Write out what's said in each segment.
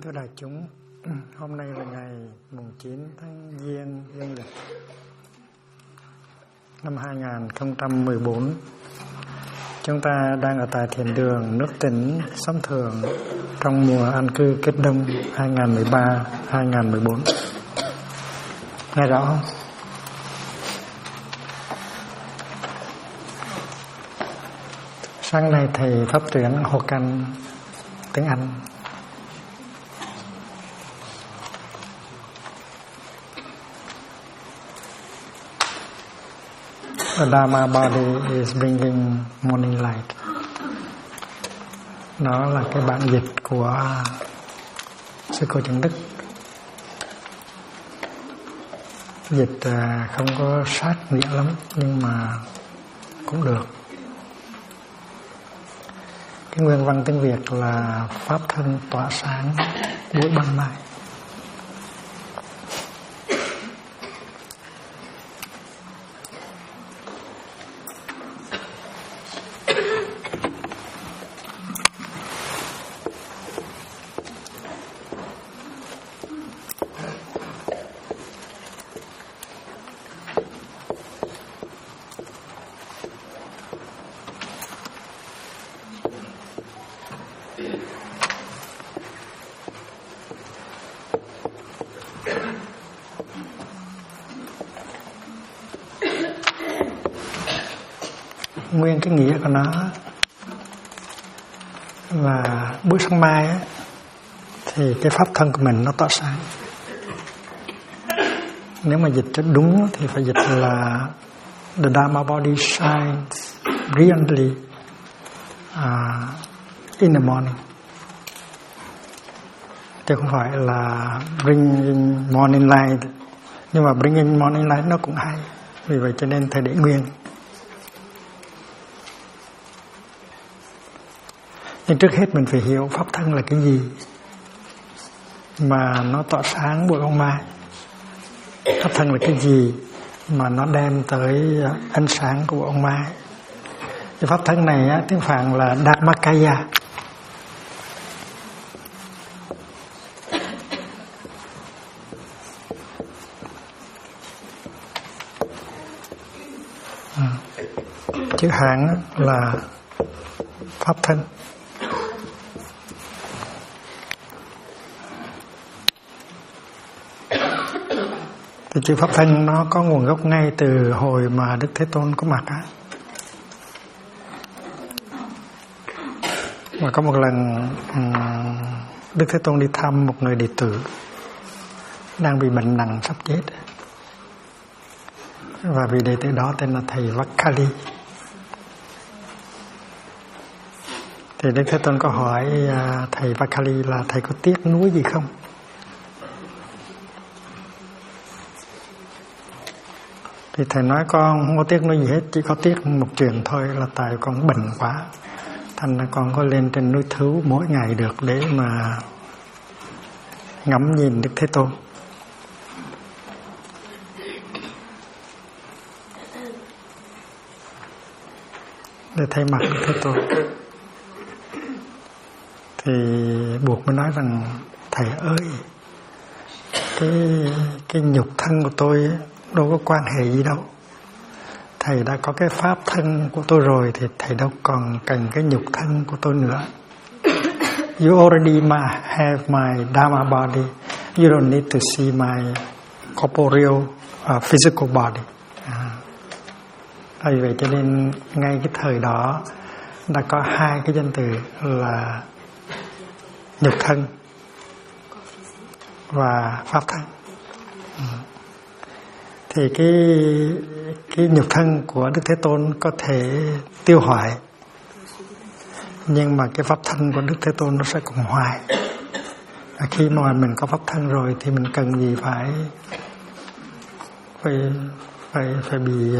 thưa đại chúng, hôm nay là ngày mùng 9 tháng Giêng dương lịch năm 2014. Chúng ta đang ở tại thiền đường nước Tỉnh Xóm Thường trong mùa an cư kết đông 2013-2014. Nghe rõ không? Sáng nay thầy pháp tuyển Hồ Căn tiếng Anh. The Dharma body is bringing morning light. Đó là cái bản dịch của sư cô Trần Đức. Dịch không có sát nghĩa lắm nhưng mà cũng được. Cái nguyên văn tiếng Việt là pháp thân tỏa sáng buổi ban mai. Nguyên cái nghĩa của nó là buổi sáng mai á, thì cái pháp thân của mình nó tỏa sáng. Nếu mà dịch cho đúng thì phải dịch là the Dharma body shines brilliantly in the morning. Chứ không phải là bringing morning light. Nhưng mà bringing morning light nó cũng hay. Vì vậy cho nên thầy để nguyên. Nhưng trước hết mình phải hiểu pháp thân là cái gì mà nó tỏa sáng buổi ban mai. Pháp thân là cái gì mà nó đem tới ánh sáng của buổi ban mai. Cái pháp thân này á, tiếng Phạn là Dharmakaya. Chữ Hán là pháp thân. Thì chữ pháp thân nó có nguồn gốc ngay từ hồi mà Đức Thế Tôn có mặt á. Mà có một lần Đức Thế Tôn đi thăm một người đệ tử đang bị bệnh nặng sắp chết. Và vị đệ tử đó tên là thầy Vakkali. Thì Đức Thế Tôn có hỏi thầy Vakkali là thầy có tiếc nuối gì không? Thì thầy nói con không có tiếc nuối gì hết, chỉ có tiếc một chuyện thôi là tại con bệnh quá. Thành ra con có lên trên núi Thứu mỗi ngày được để mà ngắm nhìn Đức Thế Tôn. Để thấy mặt Đức Thế Tôn. Thì buộc mới nói rằng thầy ơi, cái nhục thân của tôi đâu có quan hệ gì đâu. Thầy đã có cái pháp thân của tôi rồi thì thầy đâu còn cần cái nhục thân của tôi nữa. You already have my Dharma body. You don't need to see my corporeal physical body. Vì vậy cho nên ngay cái thời đó đã có hai cái danh từ là nhục thân và pháp thân. Thì cái nhục thân của Đức Thế Tôn có thể tiêu hoại, nhưng mà cái pháp thân của Đức Thế Tôn nó sẽ còn hoài. Khi mà mình có pháp thân rồi thì mình cần gì phải bị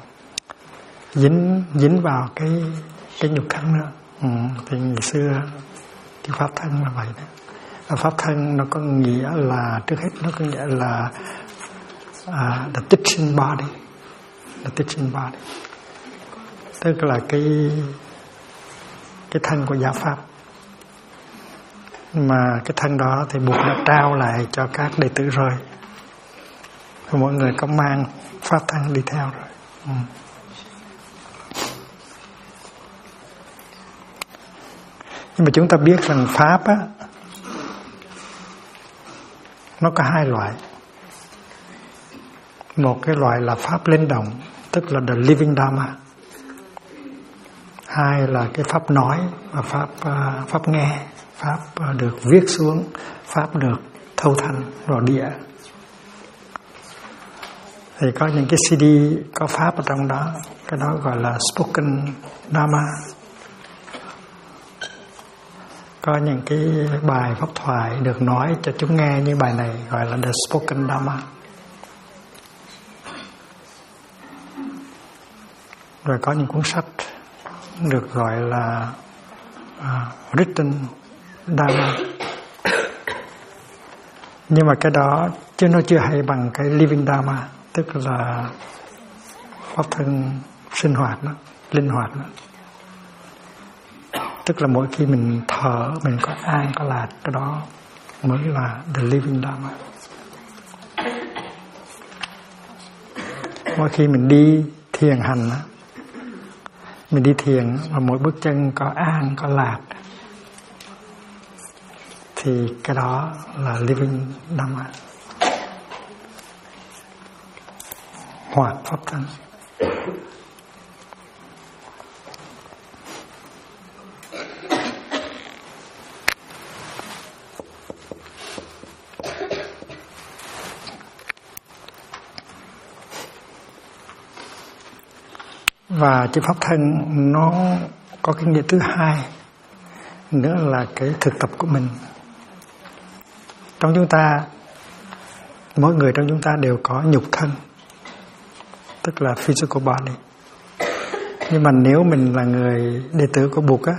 dính vào cái nhục thân nữa. Thì ngày xưa cái pháp thân là vậy đó. Và pháp thân nó có nghĩa là, trước hết nó có nghĩa là the teaching body. The teaching body tức là cái thân của giáo pháp. Mà cái thân đó thì Bụt đã trao lại cho các đệ tử rồi. Và mọi người có mang pháp thân đi theo rồi. Nhưng mà chúng ta biết rằng pháp á, nó có hai loại. Một cái loại là pháp linh động, tức là the living dharma. Hai là cái pháp nói và pháp nghe, pháp được viết xuống, pháp được thâu thanh vào đĩa. Thì có những cái CD có pháp ở trong đó, cái đó gọi là spoken dharma. Có những cái bài pháp thoại được nói cho chúng nghe như bài này gọi là the spoken dharma. Rồi có những cuốn sách được gọi là written dharma. Nhưng mà cái đó chứ nó chưa hay bằng cái living dharma, tức là pháp thân sinh hoạt đó, linh hoạt đó. Tức là mỗi khi mình thở, mình có an, có lạc, cái đó mới là the living dharma. Mỗi khi mình đi thiền hành, mình đi thiền mà mỗi bước chân có an, có lạc, thì cái đó là living dharma, hoạt pháp thân. Và chữ pháp thân nó có cái nghĩa thứ hai nữa là cái thực tập của mình. Trong chúng ta, mỗi người trong chúng ta đều có nhục thân, tức là physical body. Nhưng mà nếu mình là người đệ tử của Bụt á,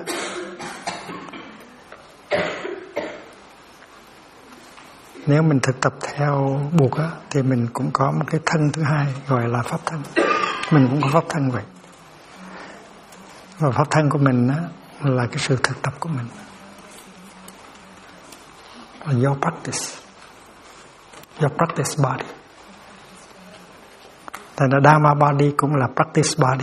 nếu mình thực tập theo Bụt á, thì mình cũng có một cái thân thứ hai gọi là pháp thân. Mình cũng có pháp thân vậy. Và pháp thân của mình á, là cái sự thực tập của mình, là your practice body. Thành ra Dharma body cũng là practice body.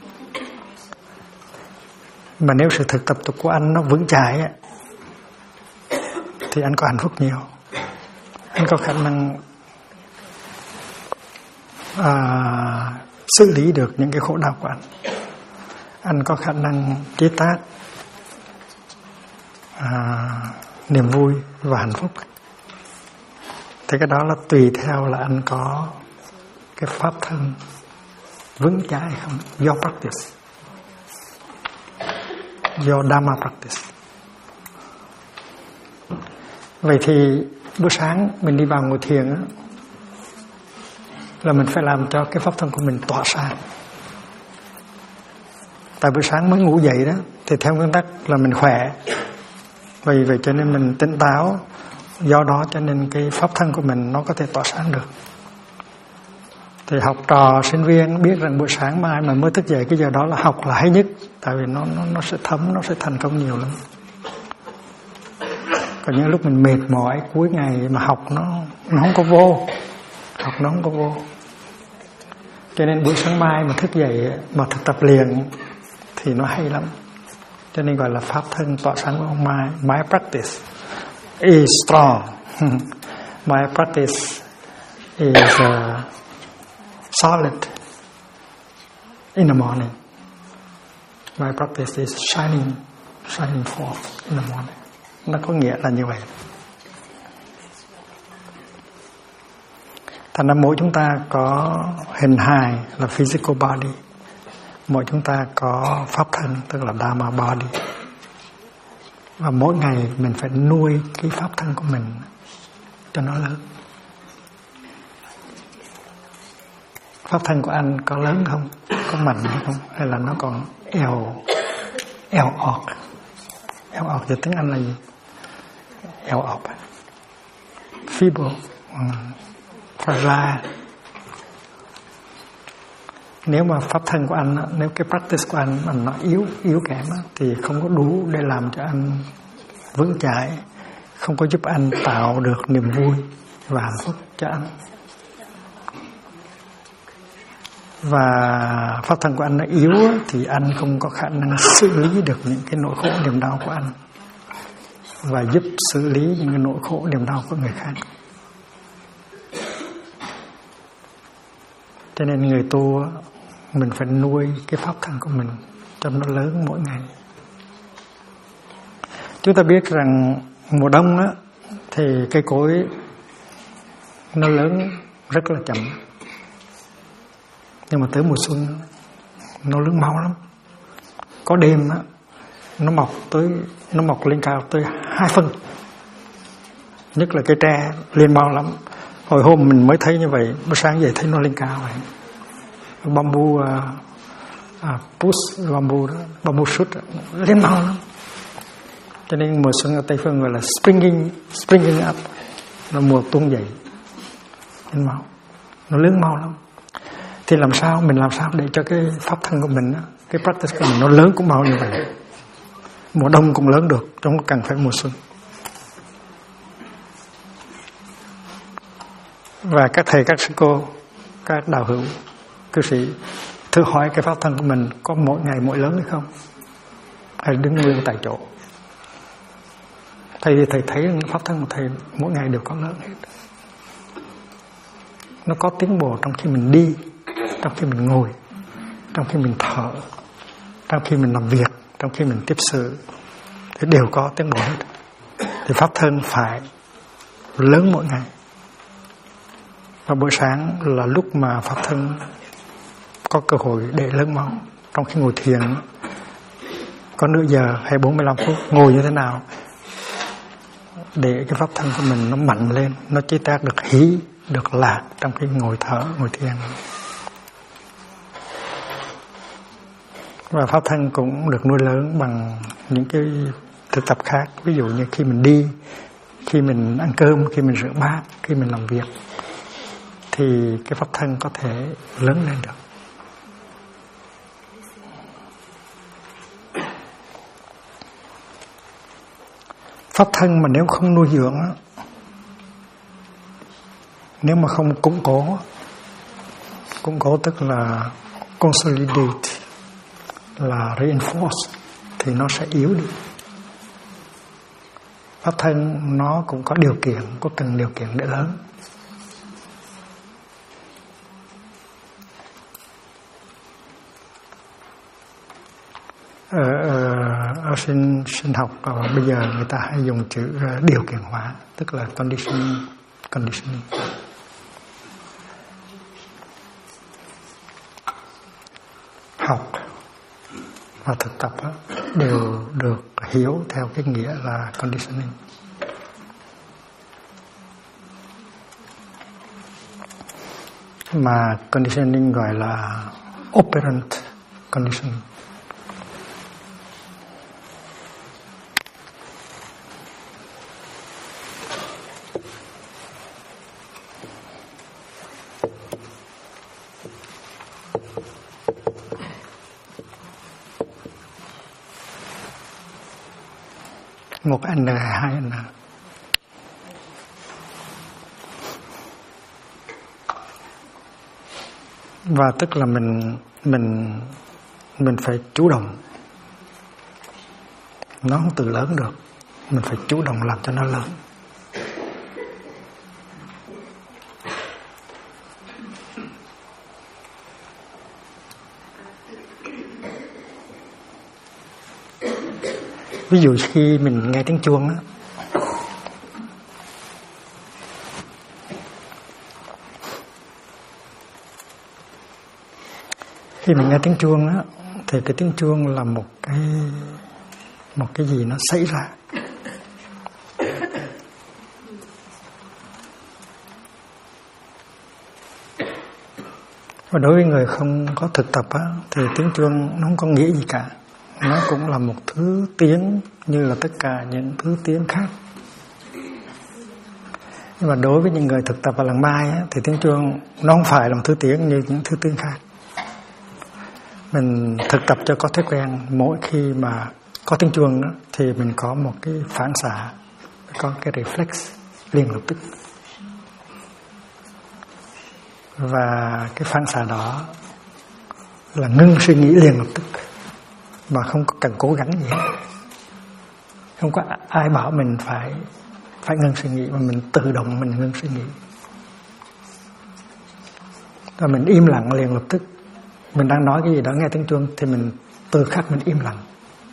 Mà nếu sự thực tập của anh nó vững chãi á, thì anh có hạnh phúc nhiều. Anh có khả năng xử lý được những cái khổ đau của anh. Anh có khả năng chế tác niềm vui và hạnh phúc. Thì cái đó là tùy theo là anh có cái pháp thân vững chãi hay không. Your practice, your Dharma practice. Vậy thì buổi sáng mình đi vào ngồi thiền á, là mình phải làm cho cái pháp thân của mình tỏa sáng. Tại buổi sáng mới ngủ dậy đó, thì theo nguyên tắc là mình khỏe. Vì vậy cho nên mình tỉnh táo, do đó cho nên cái pháp thân của mình nó có thể tỏa sáng được. Thì học trò, sinh viên biết rằng buổi sáng mai mà mới thức dậy cái giờ đó là học là hay nhất. Tại vì nó sẽ thấm, nó sẽ thành công nhiều lắm. Còn những lúc mình mệt mỏi cuối ngày mà học nó không có vô. Học nó không có vô. Cho nên buổi sáng mai mà thức dậy mà thực tập liền thì nó hay lắm. Cho nên gọi là pháp thân tỏa sáng của ông Mai. My practice is strong. My practice is solid in the morning. My practice is shining forth in the morning. Nó có nghĩa là như vậy. Thành ra mỗi chúng ta có hình hài là physical body. Mỗi chúng ta có pháp thân tức là Dharma body. Và mỗi ngày mình phải nuôi cái pháp thân của mình cho nó lớn. Pháp thân của anh có lớn không? Có mạnh hay không? Hay là nó còn eo ọt? Eo ọt thì tiếng Anh là gì? Eo ọt. Feeble. Fragile. Nếu mà pháp thân của anh, nếu cái practice của anh mà nó yếu kém thì không có đủ để làm cho anh vững chãi không có giúp anh tạo được niềm vui và hạnh phúc cho anh. Và pháp thân của anh nó yếu thì anh không có khả năng xử lý được những cái nỗi khổ niềm đau của anh và giúp xử lý những cái nỗi khổ niềm đau của người khác. Cho nên người tu mình phải nuôi cái pháp thân của mình cho nó lớn mỗi ngày. Chúng ta biết rằng mùa đông á, thì cây cối nó lớn rất là chậm, nhưng mà tới mùa xuân nó lớn mau lắm. Có đêm á, nó mọc lên cao tới 2 phân, nhất là cây tre lên mau lắm. Hồi hôm mình mới thấy như vậy, bữa sáng dậy thấy nó lên cao vậy. Bamboo push, bamboo shoot lên mau lắm. Cho nên mùa xuân ở Tây Phương gọi là springing up, là mùa tung dậy lên mau, nó lớn mau lắm. Thì mình làm sao để cho cái pháp thân của mình, cái practice của mình nó lớn cũng mau như vậy. Mùa đông cũng lớn được, trong cần phải mùa xuân. Và các thầy, các sư cô, các đạo hữu, cư sĩ thử hỏi cái pháp thân của mình có mỗi ngày mỗi lớn hay không, hay đứng nguyên tại chỗ. Thầy thấy pháp thân của thầy mỗi ngày đều có lớn hết. Nó có tiến bộ trong khi mình đi, trong khi mình ngồi, trong khi mình thở, trong khi mình làm việc, trong khi mình tiếp sự, thì đều có tiến bộ hết. Thì pháp thân phải lớn mỗi ngày. Và buổi sáng là lúc mà pháp thân có cơ hội để lớn mau. Trong khi ngồi thiền có nửa giờ hay 45 phút ngồi như thế nào để cái pháp thân của mình nó mạnh lên, nó chế tác được hỷ, được lạc trong khi ngồi thở, ngồi thiền. Và pháp thân cũng được nuôi lớn bằng những cái thực tập khác. Ví dụ như khi mình đi, khi mình ăn cơm, khi mình rửa bát, khi mình làm việc, thì cái pháp thân có thể lớn lên được. Pháp thân mà nếu không nuôi dưỡng, nếu mà không củng cố tức là consolidate, là reinforce, thì nó sẽ yếu đi. Pháp thân nó cũng có điều kiện, có từng điều kiện để lớn. Ở sinh học bây giờ người ta hay dùng chữ điều kiện hóa, tức là conditioning. Học và thực tập đều được hiểu theo cái nghĩa là conditioning. Mà conditioning gọi là operant conditioning. Một N, hai N. Và tức là mình phải chủ động. Nó không tự lớn được, mình phải chủ động làm cho nó lớn. Ví dụ khi mình nghe tiếng chuông á, khi mình nghe tiếng chuông á, thì cái tiếng chuông là một cái gì nó xảy ra. Và đối với người không có thực tập á, thì tiếng chuông nó không có nghĩa gì cả. Nó cũng là một thứ tiếng như là tất cả những thứ tiếng khác. Nhưng mà đối với những người thực tập vào làng Mai á, thì tiếng chuông nó không phải là một thứ tiếng như những thứ tiếng khác. Mình thực tập cho có thói quen, mỗi khi mà có tiếng chuông á, thì mình có một cái phản xạ có cái reflex liền lập tức, và cái phản xạ đó là ngưng suy nghĩ liền lập tức mà không có cần cố gắng gì hết. Không có ai bảo mình phải ngưng suy nghĩ, mà mình tự động mình ngưng suy nghĩ. Và mình im lặng liền lập tức. Mình đang nói cái gì đó nghe tiếng chuông thì mình từ khắc mình im lặng.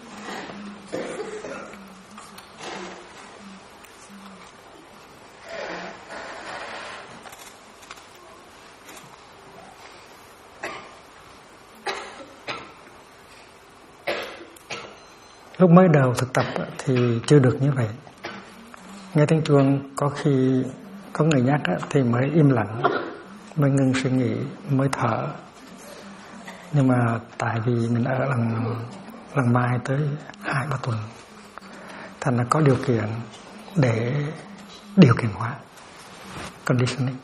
Lúc mới đầu thực tập thì chưa được như vậy. Nghe tiếng chuông có khi có người nhắc thì mới im lặng, mới ngưng suy nghĩ, mới thở. Nhưng mà tại vì mình ở lần mai tới 2-3 tuần, thành là có điều kiện để điều kiện hóa conditioning.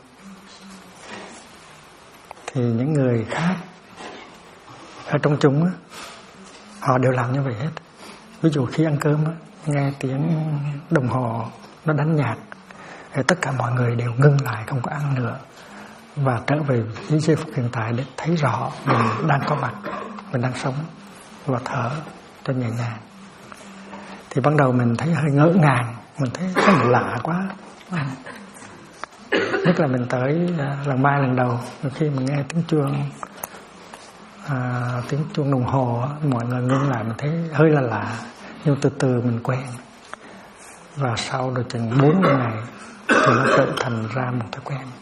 Thì những người khác ở trong chúng họ đều làm như vậy hết. Ví dụ khi ăn cơm nghe tiếng đồng hồ nó đánh nhạc thì tất cả mọi người đều ngưng lại, không có ăn nữa, và trở về với giây phút hiện tại để thấy rõ mình đang có mặt, mình đang sống, và thở cho nhẹ nhàng. Thì ban đầu mình thấy hơi ngỡ ngàng, mình thấy cái này lạ quá. Nhất là mình tới lần 3 lần đầu, khi mình nghe tiếng chuông đồng hồ, mọi người ngưng lại, mình thấy hơi là lạ, nhưng từ từ mình quen. Và sau được chừng 4 ngày thì nó trở thành ra một thói quen.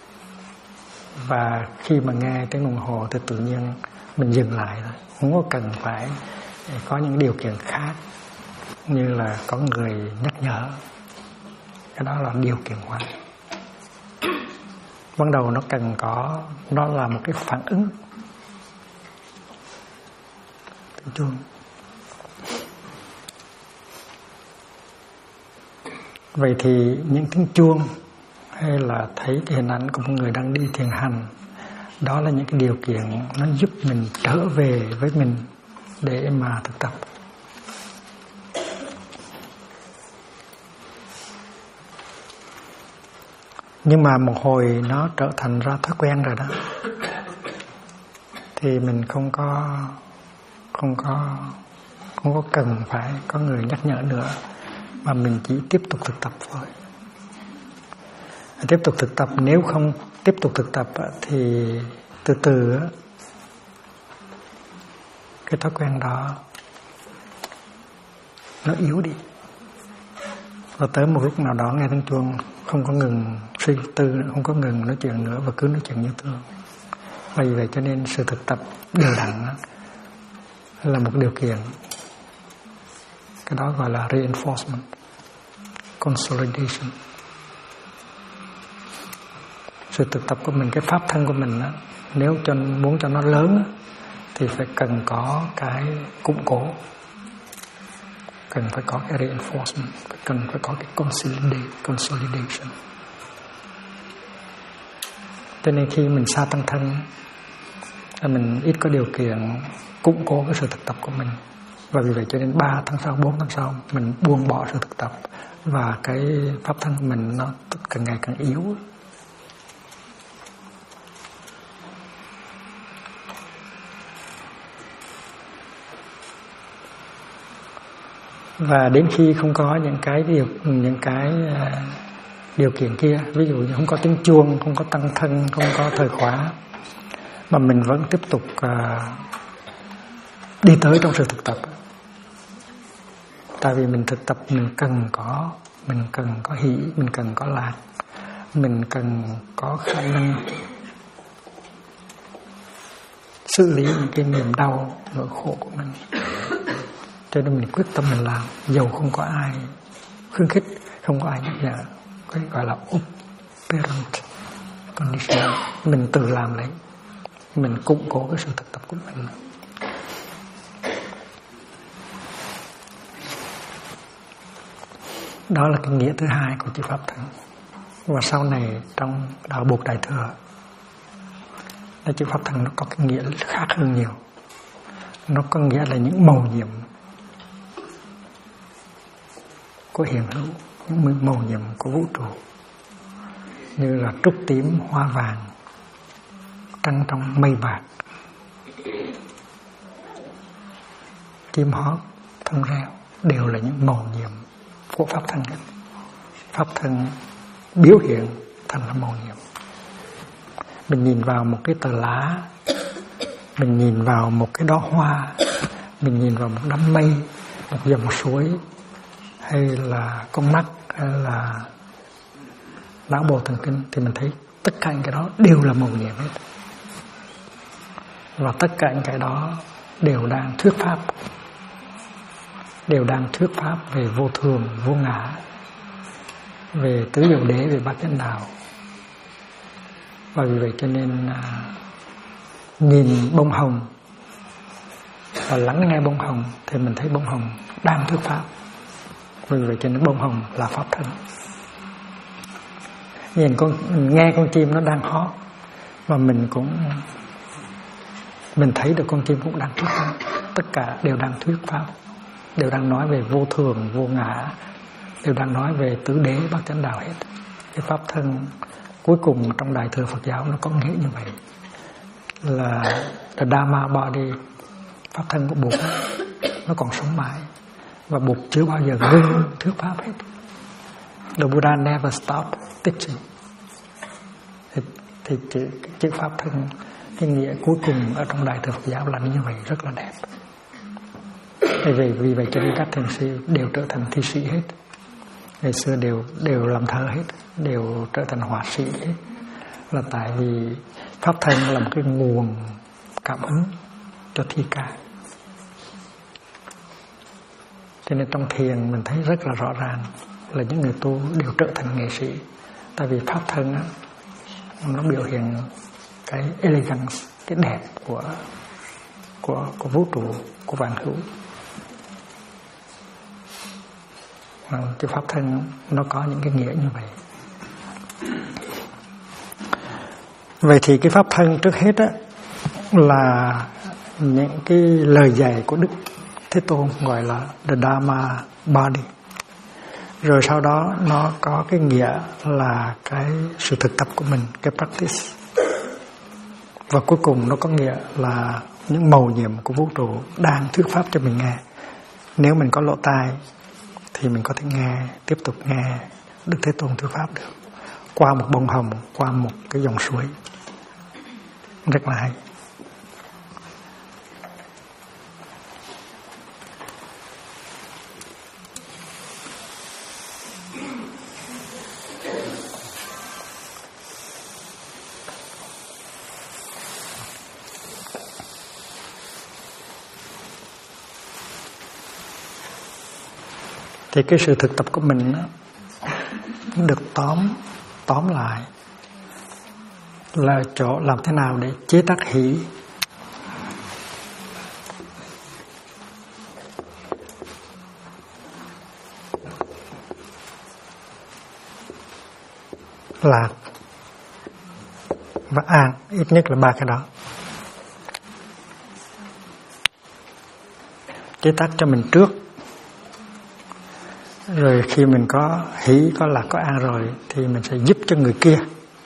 Và khi mà nghe tiếng đồng hồ thì tự nhiên mình dừng lại thôi, không có cần phải có những điều kiện khác như là có người nhắc nhở. Cái đó là điều kiện hóa. Ban đầu nó cần có, nó là một cái phản ứng. Tiếng chuông. Vậy thì những tiếng chuông hay là thấy cái hình ảnh của một người đang đi thiền hành, đó là những cái điều kiện nó giúp mình trở về với mình để mà thực tập. Nhưng mà một hồi nó trở thành ra thói quen rồi đó, thì mình không có cần phải có người nhắc nhở nữa, mà mình chỉ tiếp tục thực tập thôi. Tiếp tục thực tập, nếu không tiếp tục thực tập thì từ từ cái thói quen đó nó yếu đi, và tới một lúc nào đó nghe tiếng chuông không có ngừng suy tư nữa, không có ngừng nói chuyện nữa, và cứ nói chuyện như thường. Vì vậy cho nên sự thực tập đều đặn là một điều kiện. Cái đó gọi là reinforcement, consolidation. Sự thực tập của mình, cái pháp thân của mình nếu muốn cho nó lớn thì phải cần có cái củng cố, cần phải có cái reinforcement, cần phải có cái consolidation. Cho nên khi mình xa tăng thân, mình ít có điều kiện củng cố cái sự thực tập của mình, và vì vậy cho nên 3 tháng sau, 4 tháng sau mình buông bỏ sự thực tập, và cái pháp thân của mình nó càng ngày càng yếu. Và đến khi không có những cái điều kiện kia, ví dụ như không có tiếng chuông, không có tăng thân, không có thời khóa, mà mình vẫn tiếp tục đi tới trong sự thực tập. Tại vì mình thực tập mình cần có hỷ, mình cần có lạc, mình cần có khả năng xử lý những cái niềm đau, nỗi khổ của mình. Cho nên mình quyết tâm mình làm, dầu không có ai khuyến khích, không có ai nhắc nhở. Cái gọi là operant condition, mình tự làm lấy, mình củng cố cái sự thực tập của mình. Đó là cái nghĩa thứ hai của chữ pháp thân. Và sau này trong đạo Bụt Đại Thừa, là chữ pháp thân nó có cái nghĩa khác hơn nhiều. Nó có nghĩa là những màu nhiệm của hiện hữu. những màu nhiệm của vũ trụ, như là trúc tím, hoa vàng, trăng trong mây bạc, chim hót, thông reo, đều là những màu nhiệm của pháp thân. Pháp thân biểu hiện thành là màu nhiệm. Mình nhìn vào một cái tờ lá, mình nhìn vào một cái đóa hoa, mình nhìn vào một đám mây, một dòng suối, hay là con mắt, hay là não bộ thần kinh, thì mình thấy tất cả những cái đó đều là màu nhiệm hết. Và tất cả những cái đó đều đang thuyết pháp, đều đang thuyết pháp về vô thường, vô ngã, về tứ diệu đế, về bát chánh đạo. Và vì vậy cho nên nhìn bông hồng và lắng nghe bông hồng thì mình thấy bông hồng đang thuyết pháp. Vì vậy cho nên bông hồng là pháp thân. Nghe con chim nó đang hót, và mình thấy được con chim cũng đang thuyết pháp. Tất cả đều đang thuyết pháp, đều đang nói về vô thường, vô ngã, đều đang nói về tứ đế, bát chánh đạo hết. Cái pháp thân cuối cùng trong Đại thừa Phật giáo nó có nghĩa như vậy, là the Dharma body, pháp thân của Bụt nó còn sống mãi, và Bụt chưa bao giờ ngưng thuyết pháp hết. The Buddha never stop teaching. Thì chữ pháp thân, cái nghĩa cuối cùng ở trong Đại thừa Phật giáo là như vậy, rất là đẹp. Vì vậy cho nên các thiền sư đều trở thành thi sĩ hết. Ngày xưa đều làm thơ hết, đều trở thành họa sĩ hết, là tại vì pháp thân là một cái nguồn cảm ứng cho thi ca. Cho nên trong thiền mình thấy rất là rõ ràng là những người tu đều trở thành nghệ sĩ, tại vì pháp thân á, nó biểu hiện cái elegance, cái đẹp của vũ trụ, của vạn hữu. Cái pháp thân nó có những cái nghĩa như vậy. Vậy thì cái pháp thân trước hết á, là những cái lời dạy của Đức Thế Tôn, gọi là the Dharma body. Rồi sau đó nó có cái nghĩa là cái sự thực tập của mình, cái practice. Và cuối cùng nó có nghĩa là những mầu nhiệm của vũ trụ đang thuyết pháp cho mình nghe. Nếu mình có lỗ tai thì mình có thể nghe, tiếp tục nghe Đức Thế Tôn thuyết pháp được, qua một bông hồng, qua một cái dòng suối. Rất là hay. Thì cái sự thực tập của mình được tóm lại là chỗ làm thế nào để chế tác hỷ, lạc và an, ít nhất là ba cái đó. Chế tác cho mình trước, rồi khi mình có hỷ, có lạc, có an rồi thì mình sẽ giúp cho người kia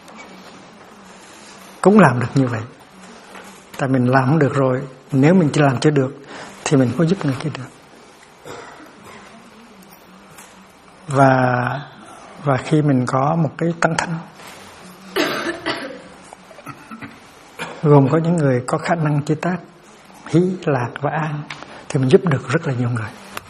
cũng làm được như vậy. Tại mình làm không được rồi, nếu mình chỉ làm chưa được thì mình có giúp người kia được. Và khi mình có một cái tăng thân gồm có những người có khả năng chế tác hỷ, lạc và an thì mình giúp được rất là nhiều người.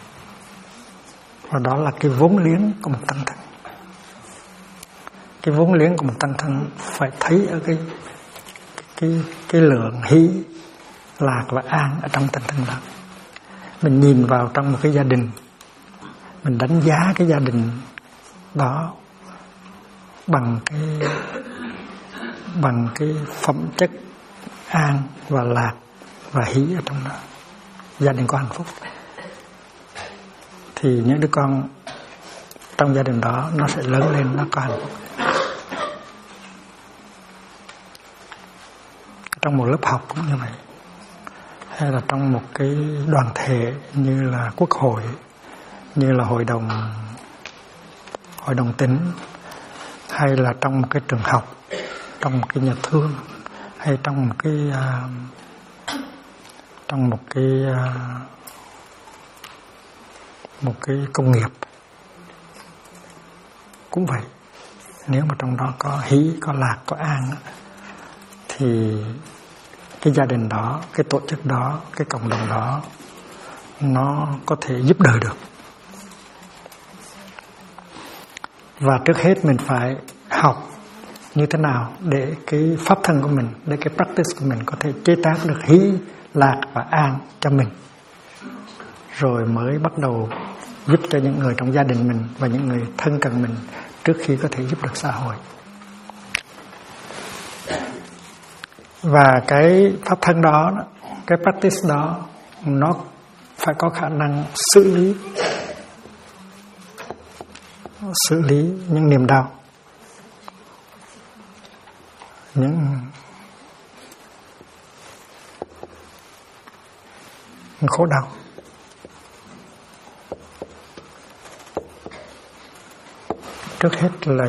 Và đó là cái vốn liếng của một tăng thân. Cái vốn liếng của một tăng thân phải thấy ở cái lượng hỷ, lạc và an ở trong tăng thân đó. Mình nhìn vào trong một cái gia đình, mình đánh giá cái gia đình đó bằng cái phẩm chất an và lạc và hỷ ở trong đó. Gia đình có hạnh phúc thì những đứa con trong gia đình đó nó sẽ lớn lên, nó có hạnh phúc. Trong một lớp học cũng như vậy, hay là trong một cái đoàn thể như là quốc hội, như là hội đồng hội đồng tỉnh, hay là trong một cái trường học, trong một cái nhà thương, hay trong một cái công nghiệp cũng vậy. Nếu mà trong đó có hỷ, có lạc, có an thì cái gia đình đó, cái tổ chức đó, cái cộng đồng đó nó có thể giúp đời được. Và trước hết mình phải học như thế nào để cái pháp thân của mình, để cái practice của mình có thể chế tác được hỷ, lạc và an cho mình, rồi mới bắt đầu giúp cho những người trong gia đình mình và những người thân cận mình trước khi có thể giúp được xã hội. Và cái pháp thân đó, cái practice đó, nó phải có khả năng xử lý những niềm đau, những khổ đau. Trước hết là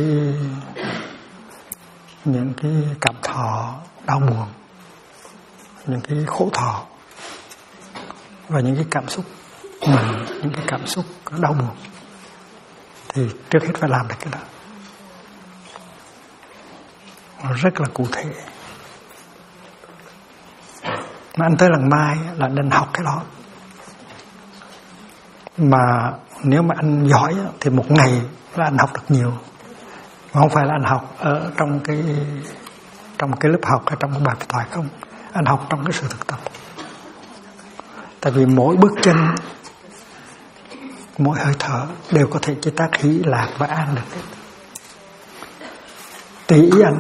những cái cảm thọ đau buồn, những cái khổ thọ và những cái cảm xúc mình, những cái cảm xúc đau buồn, thì trước hết phải làm được cái đó. Nó rất là cụ thể. Mà anh tới lần mai là nên học cái đó. Mà nếu mà anh giỏi thì một ngày là anh học được nhiều. Mà không phải là anh học ở trong cái lớp học hay trong cái bài thoại không. Anh học trong cái sự thực tập. Tại vì mỗi bước chân, mỗi hơi thở đều có thể chế tác hỷ, lạc và an được. Tùy ý anh.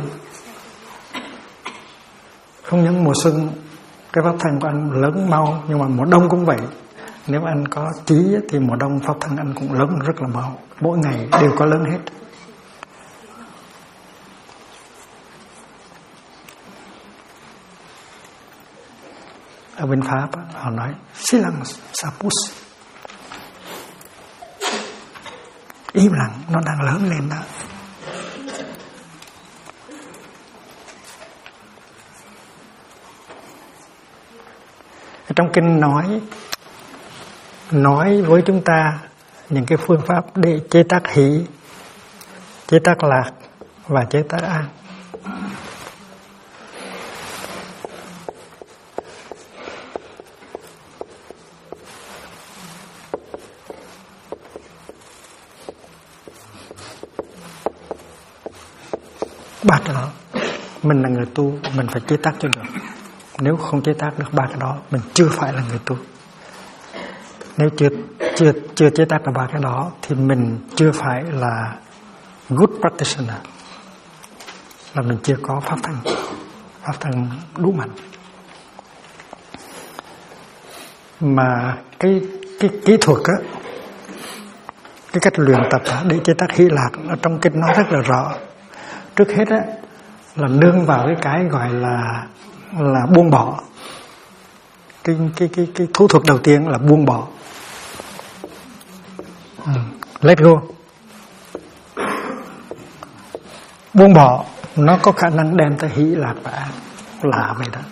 Không những mùa xuân cái pháp thân của anh lớn mau, nhưng mà mùa đông cũng vậy. Nếu anh có trí thì mùa đông pháp thân anh cũng lớn rất là mau. Mỗi ngày đều có lớn hết. Ở bên Pháp họ nói silence sapus, im lặng, nó đang lớn lên đó. Trong kinh nói với chúng ta những cái phương pháp để chế tác hỷ, chế tác lạc và chế tác an. Ba cái đó, mình là người tu, mình phải chế tác cho được. Nếu không chế tác được ba cái đó, mình chưa phải là người tu. Nếu chưa chế tác được ba cái đó thì mình chưa phải là good practitioner, là mình chưa có pháp thân đủ mạnh. Mà cái kỹ thuật á, cái cách luyện tập để chế tác hỷ lạc ở trong kinh nó rất là rõ. Trước hết á là nương vào cái gọi là buông bỏ. Cái thủ thuật đầu tiên là buông bỏ. Let go. Buông bỏ nó có khả năng đem tới hỷ, lạc và an. Lạ vậy đó.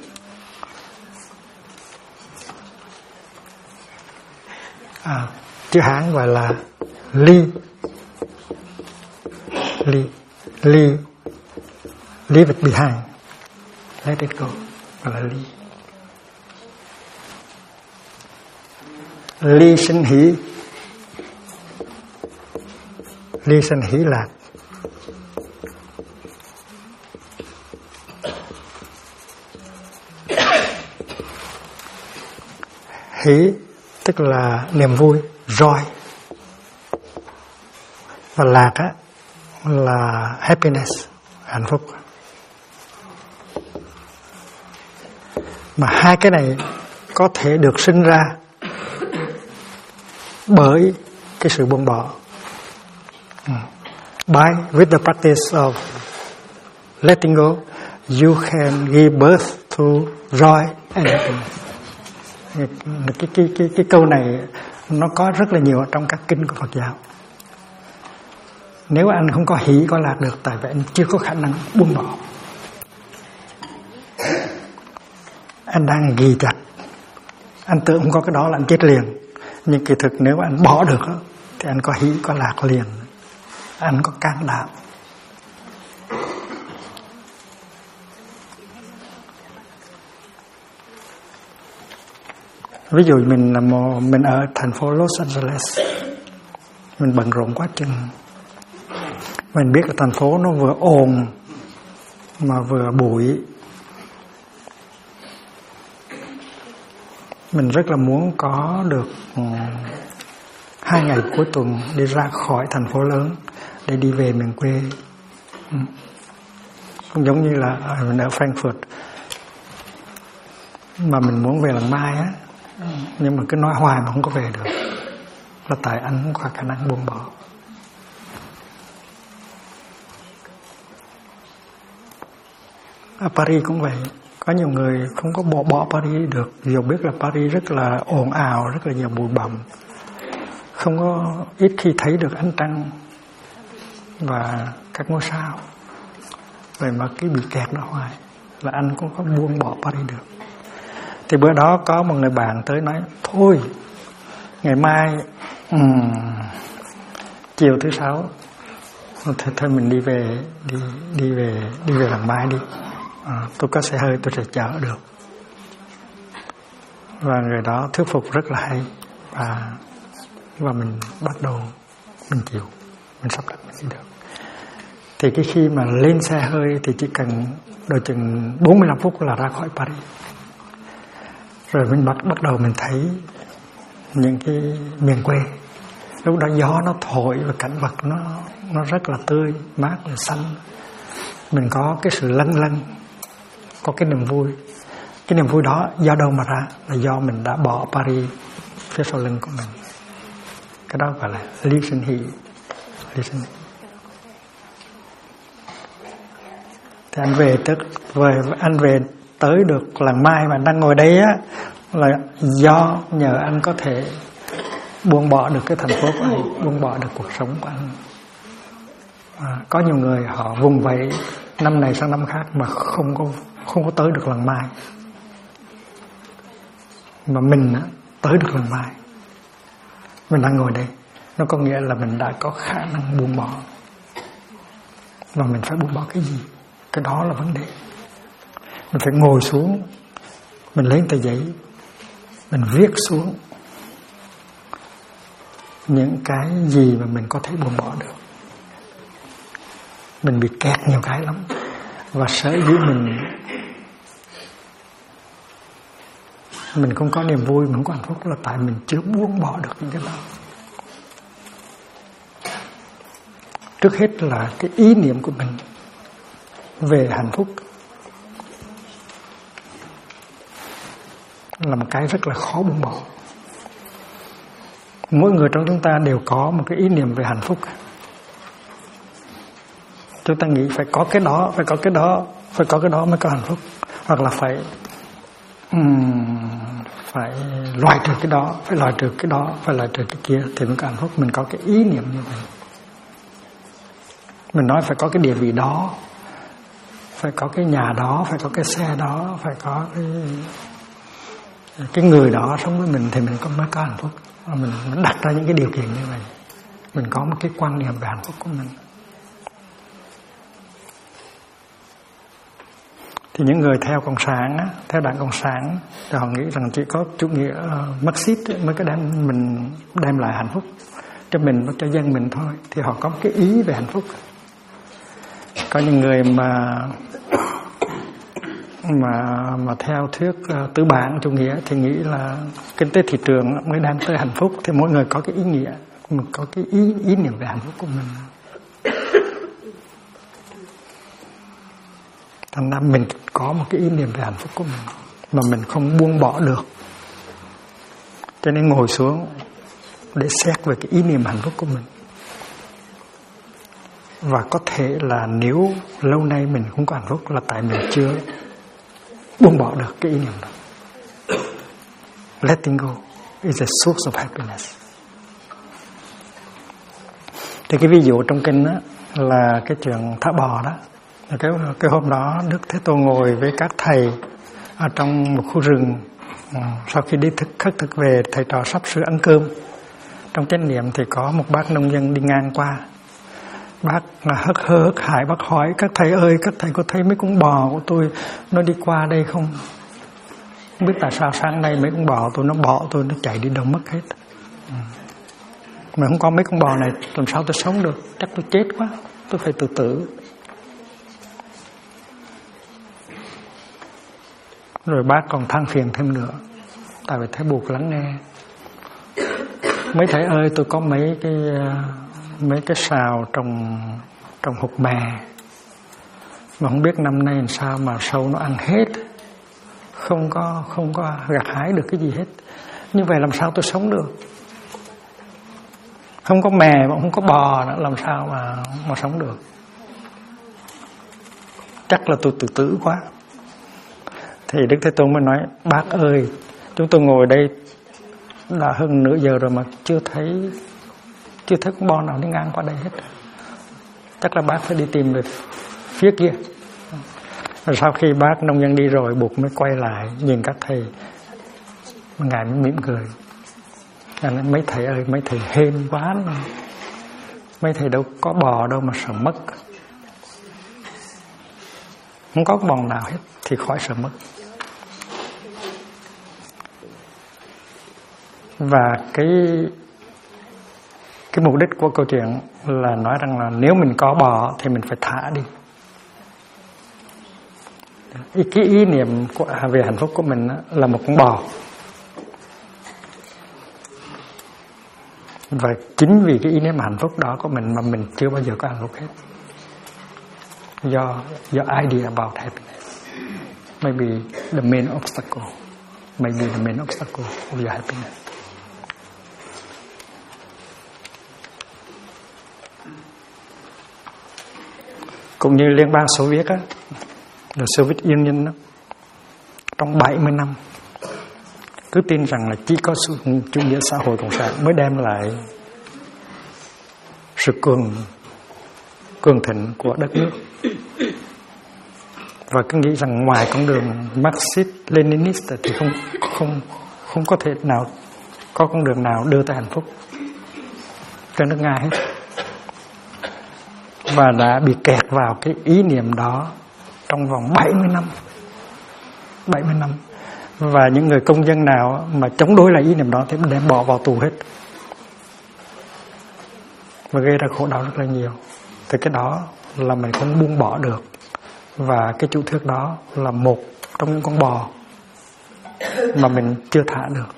Chữ Hán gọi là leave it behind, let it go, gọi là ly sinh hỷ, ly sinh hỷ lạc. Hỷ tức là niềm vui, joy, và lạc á là happiness, hạnh phúc. Mà hai cái này có thể được sinh ra bởi cái sự buông bỏ. With the practice of letting go, you can give birth to joy and happiness. Cái câu này nó có rất là nhiều ở trong các kinh của Phật giáo. Nếu anh không có hỷ có lạc được, tại vì anh chưa có khả năng buông bỏ. Anh đang ghi chặt, anh tưởng không có cái đó là anh chết liền. Nhưng kỳ thực nếu anh bỏ được thì anh có hỷ có lạc liền. Anh có can đảm. Ví dụ mình ở thành phố Los Angeles, mình bận rộn quá chừng. Mình biết là thành phố nó vừa ồn mà vừa bụi. Mình rất là muốn có được 2 ngày cuối tuần đi ra khỏi thành phố lớn để đi về miền quê. Không giống như là mình ở Frankfurt mà mình muốn về lần mai á, nhưng mà cứ nói hoài mà không có về được, là tại anh không có khả năng buông bỏ. Ở Paris cũng vậy, có nhiều người không có bỏ Paris được, dù biết là Paris rất là ồn ào, rất là nhiều bụi bặm, không có ít khi thấy được ánh trăng và các ngôi sao, vậy mà cái bị kẹt đó hoài, là anh cũng có buông bỏ Paris được. Thì bữa đó có một người bạn tới nói thôi ngày mai chiều thứ 6 thôi mình đi về lần mai đi, tôi có xe hơi tôi sẽ chở được. Và người đó thuyết phục rất là hay, và mình bắt đầu mình chịu, mình sắp đặt mình đi được. Thì cái khi mà lên xe hơi thì chỉ cần đôi chừng 45 phút là ra khỏi Paris. Rồi mình bắt đầu mình thấy những cái miền quê. Lúc đó gió nó thổi và cảnh vật nó rất là tươi, mát và xanh. Mình có cái sự lâng lâng, có cái niềm vui. Cái niềm vui đó do đâu mà ra? Là do mình đã bỏ Paris phía sau lưng của mình. Cái đó gọi là listen he. Thì anh về tới được lần mai mà đang ngồi đây á, là do nhờ anh có thể buông bỏ được cái thành phố của anh, buông bỏ được cuộc sống của anh. Có nhiều người họ vùng vẫy năm này sang năm khác mà không có tới được lần mai, mà mình tới được lần mai. Mình đang ngồi đây, nó có nghĩa là mình đã có khả năng buông bỏ. Và mình phải buông bỏ cái gì? Cái đó là vấn đề. Mình phải ngồi xuống, mình lấy tờ giấy, mình viết xuống những cái gì mà mình có thể buông bỏ được. Mình bị kẹt nhiều cái lắm, và sở dĩ mình không có niềm vui, mình không có hạnh phúc là tại mình chưa buông bỏ được những cái đó. Trước hết là cái ý niệm của mình về hạnh phúc là một cái rất là khó buông bỏ. Mỗi người trong chúng ta đều có một cái ý niệm về hạnh phúc. Chúng ta nghĩ phải có cái đó, phải có cái đó, phải có cái đó mới có hạnh phúc. Hoặc là phải loại trừ cái đó, phải loại trừ cái đó, phải loại trừ cái kia thì mới có hạnh phúc. Mình có cái ý niệm như vậy. Mình nói phải có cái địa vị đó, phải có cái nhà đó, phải có cái xe đó, phải có cái người đó sống với mình thì mình mới có hạnh phúc. Mình đặt ra những cái điều kiện như vậy, mình có một cái quan niệm về hạnh phúc của mình. Thì những người theo Cộng sản á, theo Đảng Cộng sản thì họ nghĩ rằng chỉ có chủ nghĩa Marxist mới có đem lại hạnh phúc cho mình và cho dân mình thôi. Thì họ có một cái ý về hạnh phúc. Có những người mà theo thuyết tư bản chủ nghĩa thì nghĩ là kinh tế thị trường mới đem tới hạnh phúc. Thì mỗi người có cái ý nghĩa, mình có cái ý niệm về hạnh phúc của mình. Thành ra mình có một cái ý niệm về hạnh phúc của mình mà mình không buông bỏ được. Cho nên ngồi xuống để xét về cái ý niệm hạnh phúc của mình. Và có thể là nếu lâu nay mình không có hạnh phúc là tại mình chưa buông bỏ được cái ý niệm đó. Letting go is a source of happiness. Thì cái ví dụ trong kinh đó là cái chuyện thả bò đó. Cái hôm đó Đức Thế Tôn ngồi với các thầy ở trong một khu rừng. Sau khi đi khất thực về, thầy trò sắp sửa ăn cơm. Trong chánh niệm thì có một bác nông dân đi ngang qua. Bác là hớt hải, bác hỏi: các thầy ơi, các thầy có thấy mấy con bò của tôi nó đi qua đây không? Không biết tại sao sáng nay mấy con bò tôi nó bỏ tôi, nó chạy đi đâu mất hết. Mà không có mấy con bò này làm sao tôi sống được? Chắc tôi chết quá, tôi phải tự tử. Rồi bác còn than phiền thêm nữa, tại vì thấy buộc lắng nghe. Mấy thầy ơi, tôi có mấy cái sào trong hột mè, mà không biết năm nay làm sao mà sâu nó ăn hết, không có gặt hái được cái gì hết. Như vậy làm sao tôi sống được? Không có mè mà không có bò nữa, làm sao mà sống được? Chắc là tôi tự tử quá. Thì Đức Thế Tôn mới nói: bác ơi, chúng tôi ngồi đây đã hơn nửa giờ rồi mà chưa thấy con bò nào đi ngang qua đây hết. Chắc là bác phải đi tìm về phía kia. Rồi sau khi bác nông dân đi rồi, buộc mới quay lại nhìn các thầy. Ngài mới mỉm cười. Ngài nói: mấy thầy ơi, mấy thầy hên quá mà. Mấy thầy đâu có bò đâu mà sợ mất. Không có bò nào hết thì khỏi sợ mất. Và cái mục đích của câu chuyện là nói rằng là nếu mình có bò thì mình phải thả đi. Cái ý niệm về hạnh phúc của mình là một con bò. Và chính vì cái ý niệm hạnh phúc đó của mình mà mình chưa bao giờ có hạnh phúc hết. Do idea about happiness. Maybe the main obstacle. Maybe the main obstacle of your happiness. Cũng như Liên bang Xô Viết á, the Soviet Union đó, trong 70 năm cứ tin rằng là chỉ có chủ nghĩa xã hội cộng sản mới đem lại sự cường thịnh của đất nước. Và cứ nghĩ rằng ngoài con đường Marxist Leninist thì không có thể nào có con đường nào đưa tới hạnh phúc cho nước Nga hết. Và đã bị kẹt vào cái ý niệm đó trong vòng 70 năm. 70 năm. Và những người công dân nào mà chống đối lại ý niệm đó thì đem bỏ vào tù hết. Và gây ra khổ đau rất là nhiều. Thì cái đó là mình không buông bỏ được. Và cái chủ thuyết đó là một trong những con bò mà mình chưa thả được.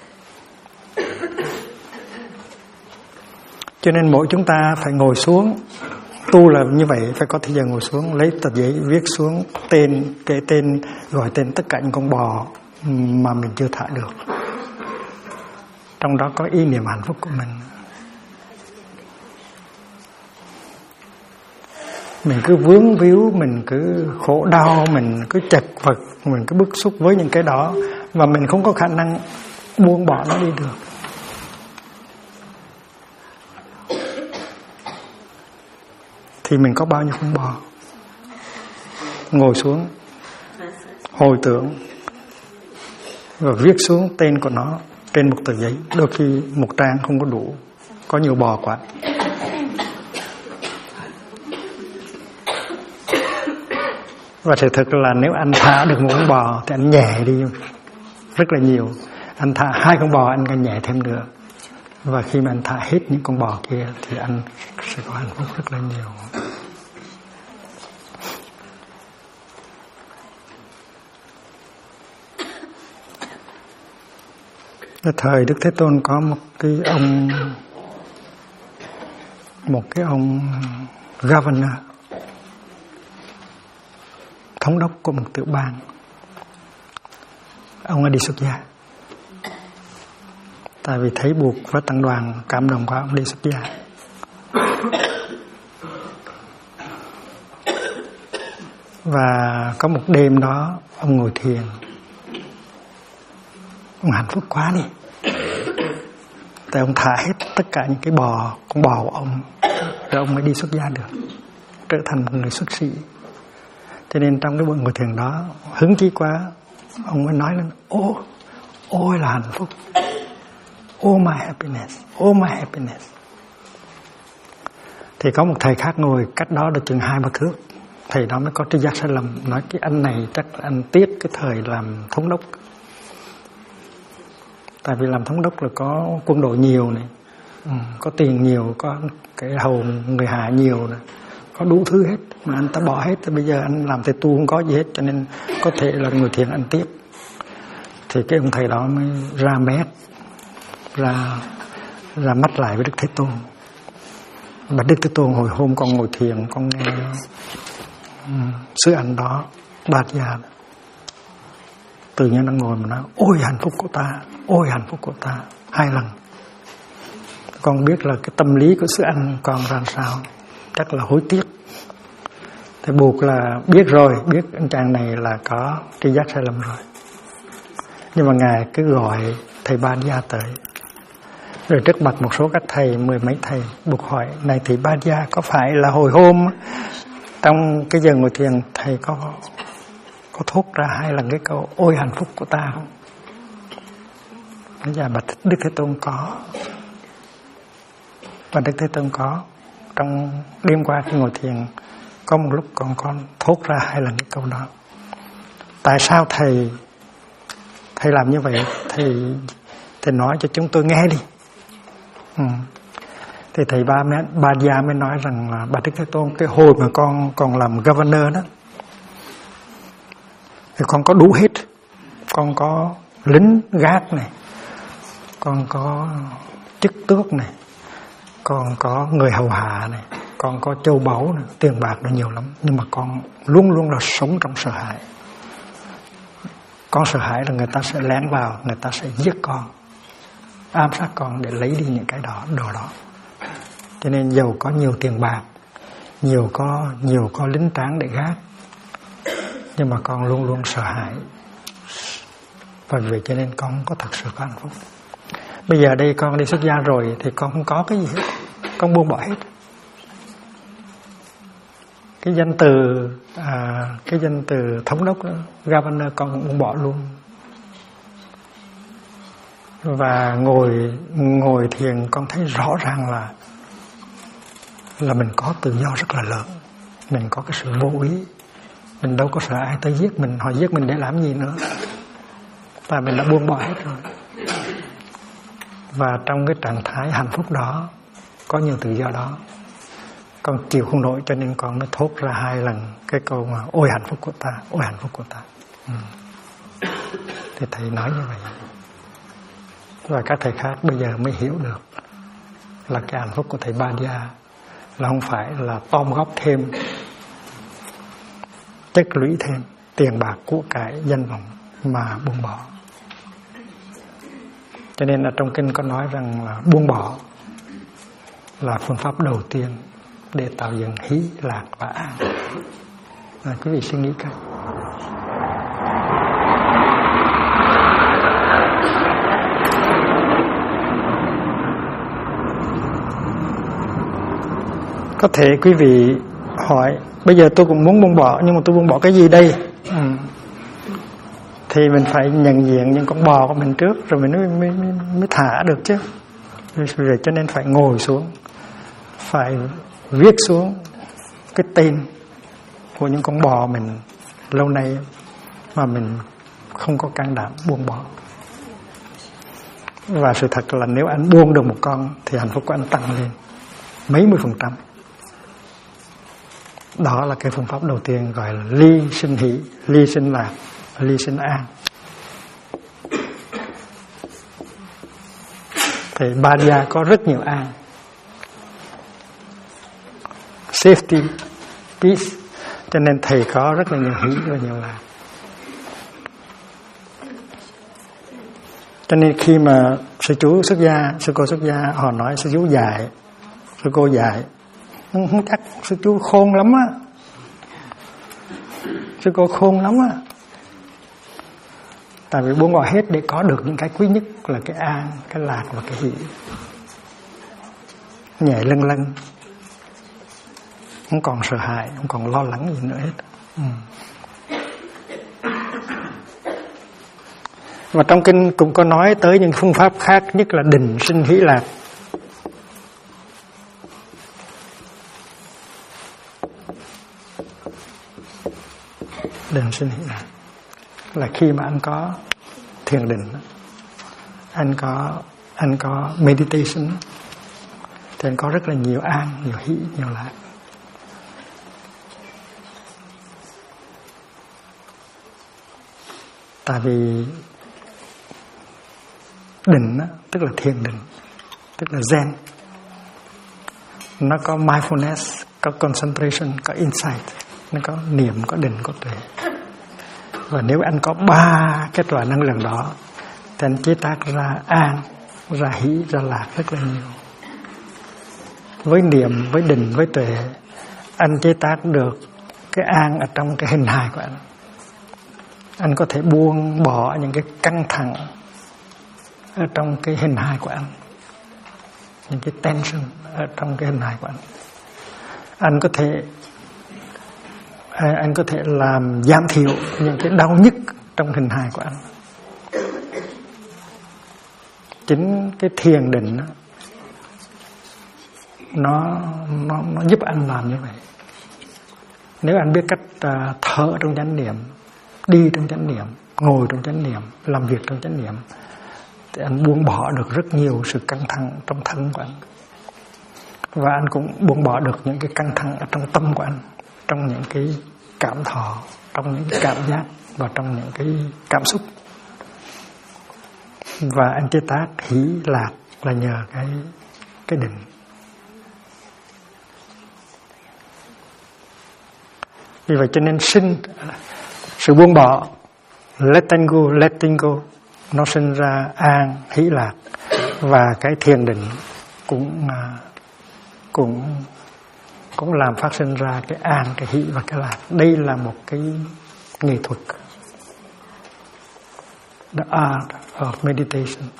Cho nên mỗi chúng ta phải ngồi xuống. Tu là như vậy, phải có thời gian ngồi xuống, lấy tờ giấy viết xuống kể tên, gọi tên tất cả những con bò mà mình chưa thả được. Trong đó có ý niệm hạnh phúc của mình. Mình cứ vướng víu, mình cứ khổ đau, mình cứ chật vật, mình cứ bức xúc với những cái đó và mình không có khả năng buông bỏ nó đi được. Thì mình có bao nhiêu con bò? Ngồi xuống, hồi tưởng và viết xuống tên của nó trên một tờ giấy. Đôi khi một trang không có đủ, có nhiều bò quá. Và sự thực là nếu anh thả được một con bò thì anh nhẹ đi rất là nhiều. Anh thả 2 con bò anh càng nhẹ thêm nữa. Và khi mà anh thả hết những con bò kia thì anh sẽ có hạnh phúc rất là nhiều. Ở thời Đức Thế Tôn có một cái ông governor, thống đốc của một tiểu bang. Ông ấy đi xuất gia. Tại vì thấy buộc với tăng đoàn cảm động quá, ông đi xuất gia. Và có một đêm đó ông ngồi thiền. Ông hạnh phúc quá đi. Tại ông thả hết tất cả những cái con bò của ông rồi ông mới đi xuất gia được, trở thành một người xuất sĩ. Cho nên trong cái buổi ngồi thiền đó, hứng chí quá, ông mới nói lên: ôi là hạnh phúc, oh my happiness, oh my happiness. Thì có một thầy khác ngồi cách đó được chừng 2-3 thước, thầy đó mới có tri giác sai lầm, nói cái anh này chắc là anh tiếc cái thời làm thống đốc. Tại vì làm thống đốc là có quân đội nhiều này, có tiền nhiều, có cái hầu người hạ nhiều này, có đủ thứ hết, mà anh ta bỏ hết. Thì bây giờ anh làm thầy tu không có gì hết, cho nên có thể là người thiền anh tiếc. Thì cái ông thầy đó mới ra mét, ra mắt lại với Đức Thế Tôn. Và Đức Thế Tôn hồi hôm con ngồi thiền, con nghe sư anh đó, Bát Gia, tự nhiên nó ngồi mà nói: ôi hạnh phúc của ta, ôi hạnh phúc của ta, 2 lần. Con biết là cái tâm lý của sư anh còn làm sao, chắc là hối tiếc. Thì buộc là biết rồi, biết anh chàng này là có tri giác sai lầm rồi. Nhưng mà Ngài cứ gọi thầy Bát Gia tới. Rồi trước mặt một số các thầy, 10 mấy thầy, buộc hỏi: này thầy Bát Gia, có phải là hồi hôm trong cái giờ ngồi thiền thầy có thốt ra 2 lần cái câu ôi hạnh phúc của ta không? Bây giờ mà Đức Thế Tôn có. Và Đức Thế Tôn có. Trong đêm qua khi ngồi thiền, có một lúc con thốt ra 2 lần cái câu đó. Tại sao thầy làm như vậy? Thầy nói cho chúng tôi nghe đi. Thì thầy Ba Gia mới nói rằng là: bà Đức Thế Tôn, cái hồi mà con còn làm governor đó, thì con có đủ hết. Con có lính gác này, con có chức tước này, con có người hầu hạ này, con có châu báu này, tiền bạc nó nhiều lắm. Nhưng mà con luôn luôn là sống trong sợ hãi. Con sợ hãi là người ta sẽ lén vào, người ta sẽ giết con, ám sát con để lấy đi những cái đồ đó. Cho nên giàu có nhiều tiền bạc, nhiều có lính tráng để gác, nhưng mà con luôn luôn sợ hãi. Và vì cho nên con không có thật sự có hạnh phúc. Bây giờ đây con đi xuất gia rồi thì con không có cái gì hết, con buông bỏ hết. Cái danh từ thống đốc đó, governor, con cũng buông bỏ luôn. Và ngồi thiền con thấy rõ ràng là mình có tự do rất là lớn. Mình có cái sự vô ý. Mình đâu có sợ ai tới giết mình, họ giết mình để làm gì nữa. Và mình đã buông bỏ hết rồi. Và trong cái trạng thái hạnh phúc đó, có nhiều tự do đó, con chịu không nổi, cho nên con mới thốt ra 2 lần cái câu mà ôi hạnh phúc của ta, ôi hạnh phúc của ta. Thì thầy nói như vậy. Và các thầy khác bây giờ mới hiểu được là cái hạnh phúc của thầy Ba Gia là không phải là gom góp thêm, tích lũy thêm tiền bạc, của cải, danh vọng mà buông bỏ. Cho nên là trong kinh có nói rằng là buông bỏ là phương pháp đầu tiên để tạo dựng hỷ, lạc và an. Quý vị suy nghĩ coi. Có thể quý vị hỏi: bây giờ tôi cũng muốn buông bỏ, nhưng mà tôi buông bỏ cái gì đây? Thì mình phải nhận diện những con bò của mình trước, rồi mình mới thả được chứ. Rồi cho nên phải ngồi xuống, phải viết xuống cái tên của những con bò mình lâu nay mà mình không có can đảm buông bỏ. Và sự thật là nếu anh buông được một con thì hạnh phúc của anh tăng lên mấy %. Đó là cái phương pháp đầu tiên, gọi là ly sinh hỷ, ly sinh lạc, ly sinh an. Thì Ba Gia có rất nhiều an: safety, peace. Cho nên thầy có rất là nhiều hỷ và nhiều lạc. Cho nên khi mà sư chú xuất gia, sư cô xuất gia, họ nói sư chú dạy, sư cô dạy, không chắc sư chú khôn lắm á, sư cô khôn lắm á. Tại vì buông bỏ hết để có được những cái quý nhất là cái an, cái lạc và cái hỷ. Nhẹ lâng lâng, không còn sợ hãi, không còn lo lắng gì nữa hết. Và trong kinh cũng có nói tới những phương pháp khác, nhất là định sinh hỷ lạc. Định sinh hỷ lạc là khi mà anh có thiền định, anh có meditation, thì anh có rất là nhiều an, nhiều hỷ, nhiều lạc. Tại vì định tức là thiền định, tức là Zen, nó có mindfulness, có concentration, có insight, nó có niệm, có định, có tuệ. Và nếu anh có 3 cái loại năng lượng đó thì anh chế tác ra an, ra hỷ, ra lạc rất là nhiều. Với niệm, với định, với tuệ, anh chế tác được cái an ở trong cái hình hài của anh. Anh có thể buông bỏ những cái căng thẳng ở trong cái hình hài của anh, những cái tension ở trong cái hình hài của anh. Anh có thể làm giảm thiểu những cái đau nhức trong hình hài của anh. Chính cái thiền định nó giúp anh làm như vậy. Nếu anh biết cách thở trong chánh niệm, đi trong chánh niệm, ngồi trong chánh niệm, làm việc trong chánh niệm, thì anh buông bỏ được rất nhiều sự căng thẳng trong thân của anh. Và anh cũng buông bỏ được những cái căng thẳng ở trong tâm của anh, trong những cái cảm thọ, trong những cái cảm giác và trong những cái cảm xúc. Và anh chế tác hỷ lạc là nhờ cái định. Vì vậy cho nên sự buông bỏ, letting go, nó sinh ra an, hỷ lạc. Và cái thiền định cũng làm phát sinh ra cái an, cái hỷ và cái lạc. Đây là một cái nghệ thuật, the art of meditation.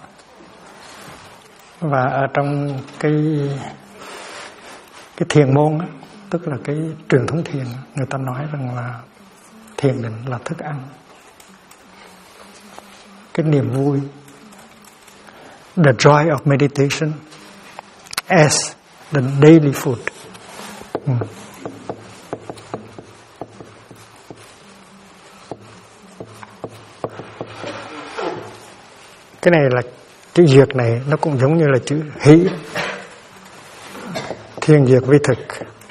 Và ở trong cái thiền môn, tức là cái truyền thống thiền, người ta nói rằng là thiền định là thức ăn, cái niềm vui, the joy of meditation as the daily food. Cái này là chữ diệt này nó cũng giống như là chữ hỷ, thiền diệt vi thực.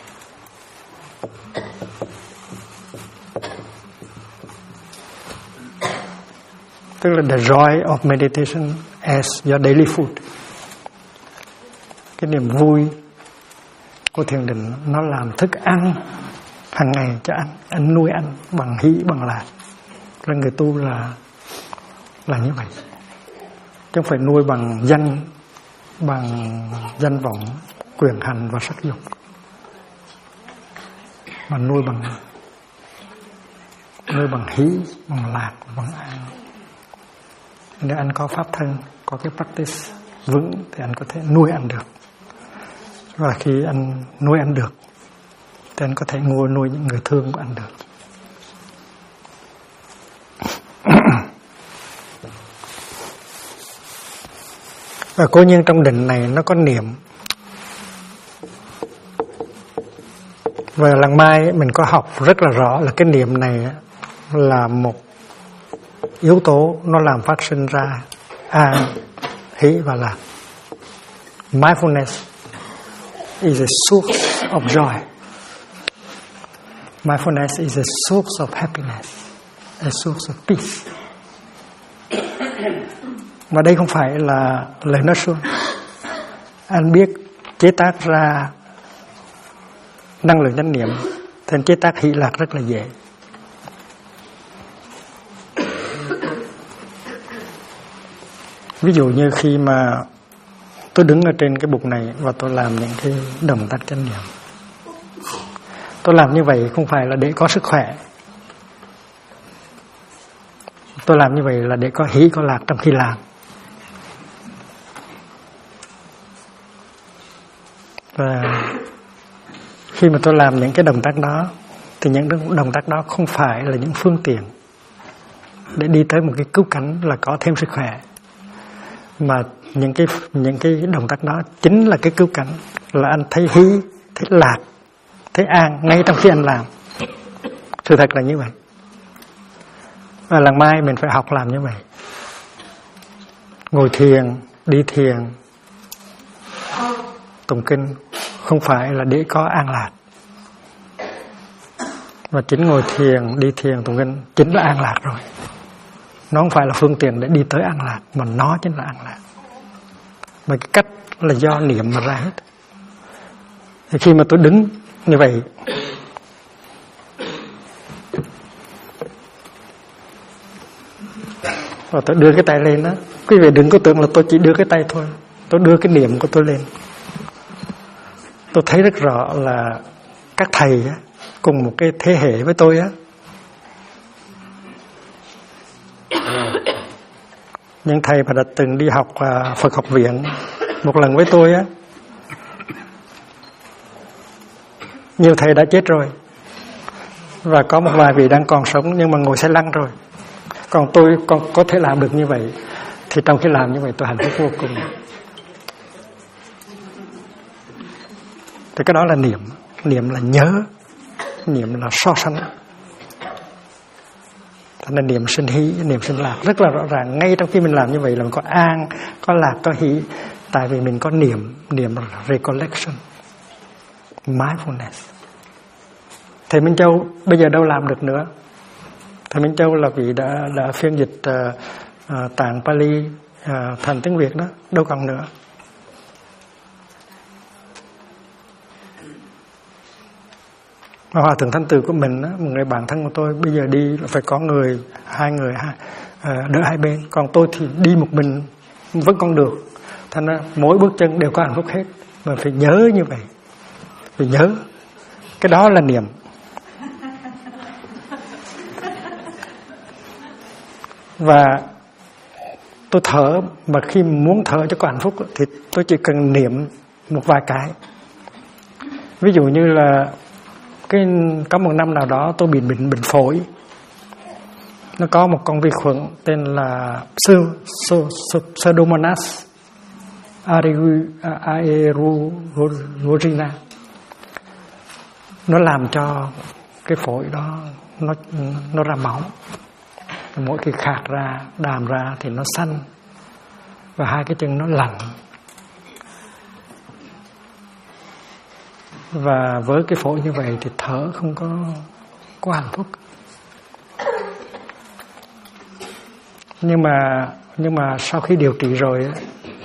Tức là the joy of meditation as your daily food. Cái niềm vui của thiền định nó làm thức ăn hàng ngày cho anh nuôi anh bằng hỷ, bằng lạc. Nên người tu là như vậy, chứ không phải nuôi bằng danh vọng, quyền hành và sắc dục, mà nuôi bằng hỷ, bằng lạc, bằng an. Nếu anh có pháp thân, có cái practice vững thì anh có thể nuôi ăn được. Và khi anh nuôi ăn được thì anh có thể nuôi những người thương của anh được. Và cố nhiên trong định này nó có niệm. Và lần mai mình có học rất là rõ là cái niệm này là một yếu tố nó làm phát sinh ra an, hỷ và lạc. Mindfulness is a source of joy. Mindfulness is a source of happiness, a source of peace. Và đây không phải là lời nói suông. Anh biết chế tác ra năng lượng chánh niệm thì anh chế tác hỷ lạc rất là dễ. Ví dụ như khi mà tôi đứng ở trên cái bục này và tôi làm những cái động tác chánh niệm, tôi làm như vậy không phải là để có sức khỏe. Tôi làm như vậy là để có hỷ, có lạc trong khi làm. Và Khi mà tôi làm những cái động tác đó thì những động tác đó không phải là những phương tiện để đi tới một cái cứu cánh là có thêm sức khỏe, mà những cái động tác đó chính là cái cứu cánh, là anh thấy hí, thấy lạc, thấy an ngay trong khi anh làm. Sự thật là như vậy. Và lần mai mình phải học làm như vậy. Ngồi thiền, đi thiền, tụng kinh không phải là để có an lạc, mà chính ngồi thiền, đi thiền, tụng kinh chính là an lạc rồi. Nó không phải là phương tiện để đi tới an lạc, mà nó chính là an lạc. Mà cái cách là do niệm mà ra hết. Thì khi mà tôi đứng như vậy, và tôi đưa cái tay lên đó, quý vị đừng có tưởng là tôi chỉ đưa cái tay thôi. Tôi đưa cái niệm của tôi lên. Tôi thấy rất rõ là các thầy á, cùng một cái thế hệ với tôi á, những thầy mà đã từng đi học Phật học viện một lần với tôi á, nhiều thầy đã chết rồi, và có một vài vị đang còn sống nhưng mà ngồi xe lăn rồi. Còn tôi còn có thể làm được như vậy, thì trong khi làm như vậy tôi hạnh phúc vô cùng. Thì cái đó là niệm. Niệm là nhớ, niệm là so sánh. Thành ra niệm sinh hỷ, niệm sinh lạc rất là rõ ràng. Ngay trong khi mình làm như vậy là mình có an, có lạc, có hỷ. Tại vì mình có niệm, niệm là recollection, mindfulness. Thầy Minh Châu bây giờ đâu làm được nữa. Thầy Minh Châu là vị đã phiên dịch tạng Pali thành tiếng Việt đó, đâu còn nữa. Hòa thượng Thanh Từ của mình đó, một người bạn thân của tôi, bây giờ đi là phải có hai người đỡ hai bên. Còn tôi thì đi một mình vẫn còn được. Thành ra mỗi bước chân đều có hạnh phúc hết. Mà phải nhớ như vậy. Phải nhớ. Cái đó là niệm. Và tôi thở, mà khi muốn thở cho có hạnh phúc thì tôi chỉ cần niệm một vài cái. Ví dụ như là có một năm nào đó tôi bị bệnh phổi. Nó có một con vi khuẩn tên là Pseudomonas aerugina. Nó làm cho cái phổi đó nó ra máu. Mỗi khi khạc ra, đàm ra thì nó xanh, và hai cái chân nó lạnh. Và với cái phổi như vậy thì thở không có hạnh phúc. Nhưng mà sau khi điều trị rồi á,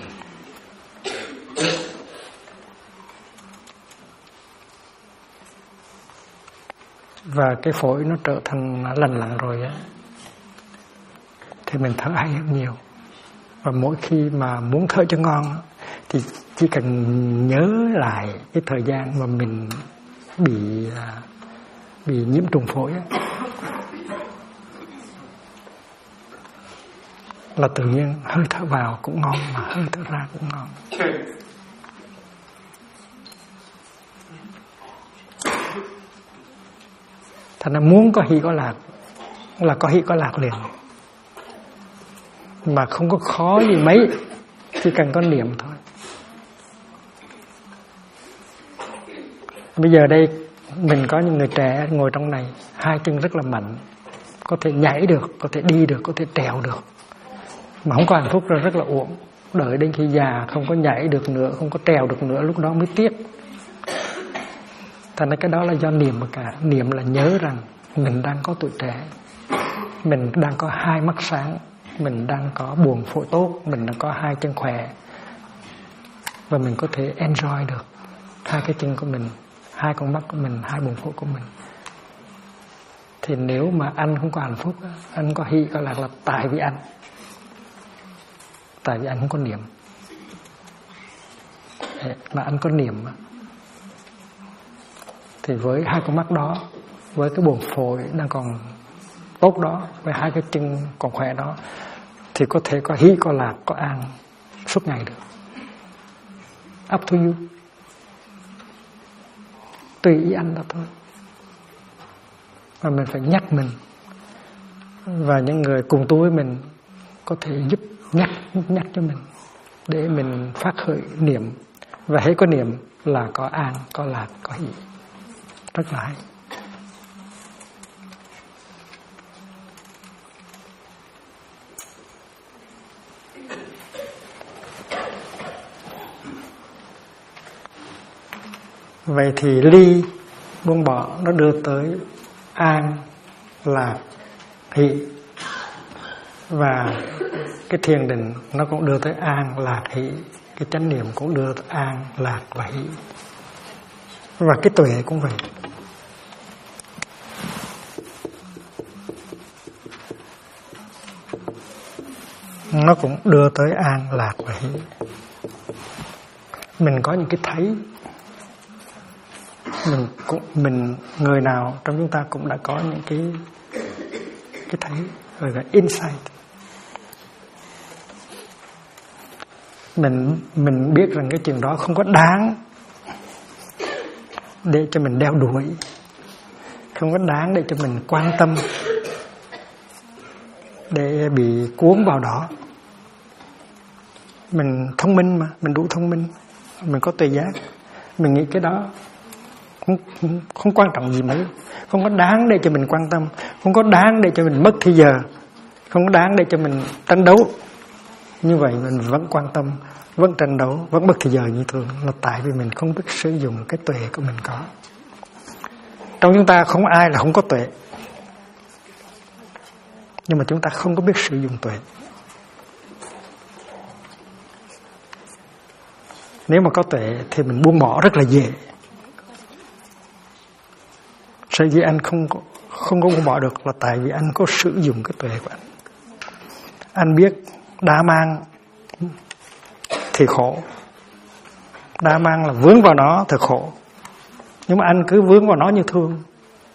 và cái phổi nó trở thành lành lặn rồi á, thì mình thở hay hơn nhiều. Và mỗi khi mà muốn thở cho ngon thì chỉ cần nhớ lại cái thời gian mà mình bị nhiễm trùng phổi á, là tự nhiên hơi thở vào cũng ngon, mà hơi thở ra cũng ngon. Thành ra muốn có hỷ có lạc là có hỷ có lạc liền, mà không có khó gì mấy, chỉ cần có niệm thôi. Bây giờ đây mình có những người trẻ ngồi trong này, hai chân rất là mạnh, có thể nhảy được, có thể đi được, có thể trèo được, mà không có hạnh phúc rất là uổng. Đợi đến khi già không có nhảy được nữa, không có trèo được nữa, lúc đó mới tiếc. Thành ra cái đó là do niệm mà cả. Niệm là nhớ rằng mình đang có tuổi trẻ, mình đang có hai mắt sáng, mình đang có buồng phổi tốt, mình đang có hai chân khỏe, và mình có thể enjoy được hai cái chân của mình, hai con mắt của mình, hai buồng phổi của mình. Thì nếu mà anh không có hạnh phúc, anh có hỷ có lạc là tại vì anh không có niệm. Mà anh có niệm thì với hai con mắt đó, với cái buồng phổi đang còn tốt đó, với hai cái chân còn khỏe đó, thì có thể có hỷ có lạc, có an suốt ngày được. Up to you. tùy ý anh đó thôi. Mà mình phải nhắc mình, và những người cùng tu với mình có thể giúp nhắc cho mình để mình phát khởi niệm. Và hễ có niệm là có an, có lạc, có hỷ. Rất là hay. Vậy thì ly buông bỏ nó đưa tới an, lạc, hỷ. Và cái thiền định nó cũng đưa tới an, lạc, hỷ. Cái chánh niệm cũng đưa tới an, lạc và hỷ. Và cái tuệ cũng vậy. Nó cũng đưa tới an, lạc và hỷ. Mình có những cái thấy, mình người nào trong chúng ta cũng đã có những cái thấy, gọi là insight. Mình biết rằng cái chuyện đó không có đáng để cho mình đeo đuổi, không có đáng để cho mình quan tâm, để bị cuốn vào đó. Mình thông minh mà, mình đủ thông minh, mình có tuệ giác, mình nghĩ cái đó không quan trọng gì mấy, không có đáng để cho mình quan tâm, không có đáng để cho mình mất thời giờ, không có đáng để cho mình tranh đấu. Như vậy mình vẫn quan tâm, vẫn tranh đấu, vẫn mất thời giờ như thường, là tại vì mình không biết sử dụng cái tuệ của mình có. Trong chúng ta không ai là không có tuệ, nhưng mà chúng ta không có biết sử dụng tuệ. Nếu mà có tuệ thì mình buông bỏ rất là dễ. Sở dĩ anh không có buông bỏ được là tại vì anh có sử dụng cái tuệ của anh. Anh biết đa mang thì khổ, đa mang là vướng vào nó thì khổ, nhưng mà anh cứ vướng vào nó như thường.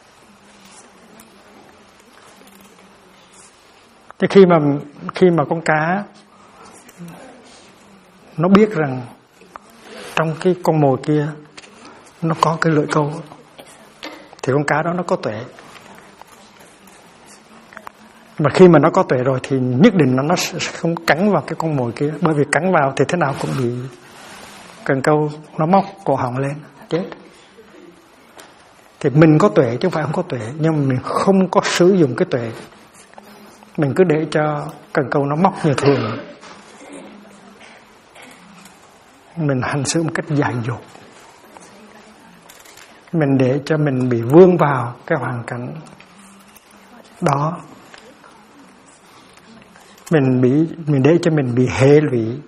Thế khi mà con cá nó biết rằng trong cái con mồi kia nó có cái lưỡi câu, thì con cá đó nó có tuệ. Mà khi mà nó có tuệ rồi thì nhất định nó sẽ không cắn vào cái con mồi kia, bởi vì cắn vào thì thế nào cũng bị cần câu nó móc cổ họng lên chết. Thì mình có tuệ chứ không phải không có tuệ, nhưng mà mình không có sử dụng cái tuệ. Mình cứ để cho cần câu nó móc như thường, mình hành xử một cách dại dột, mình để cho mình bị vướng vào cái hoàn cảnh đó, mình để cho mình bị hệ lụy,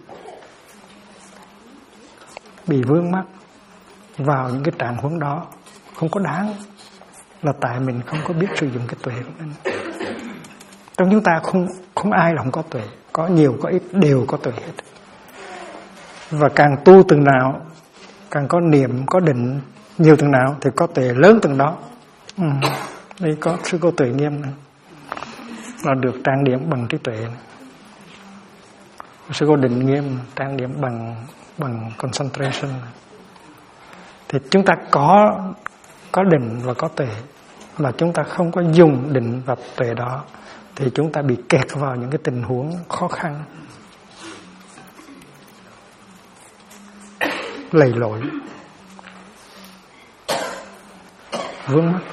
bị vướng mắc vào những cái trạng huống đó. Không có đáng, là tại mình không có biết sử dụng cái tuệ của mình. Trong chúng ta không ai là không có tuệ, có nhiều có ít đều có tuệ hết. Và càng tu từng nào, càng có niệm, có định nhiều từng nào thì có tuệ lớn từng đó. Đây có sư cô Tuệ Nghiêm này, là được trang điểm bằng trí tuệ này. Sư cô Định Nghiêm trang điểm bằng concentration này. Thì chúng ta có định và có tuệ, mà chúng ta không có dùng định và tuệ đó thì chúng ta bị kẹt vào những cái tình huống khó khăn, lầy lội, vướng mắc.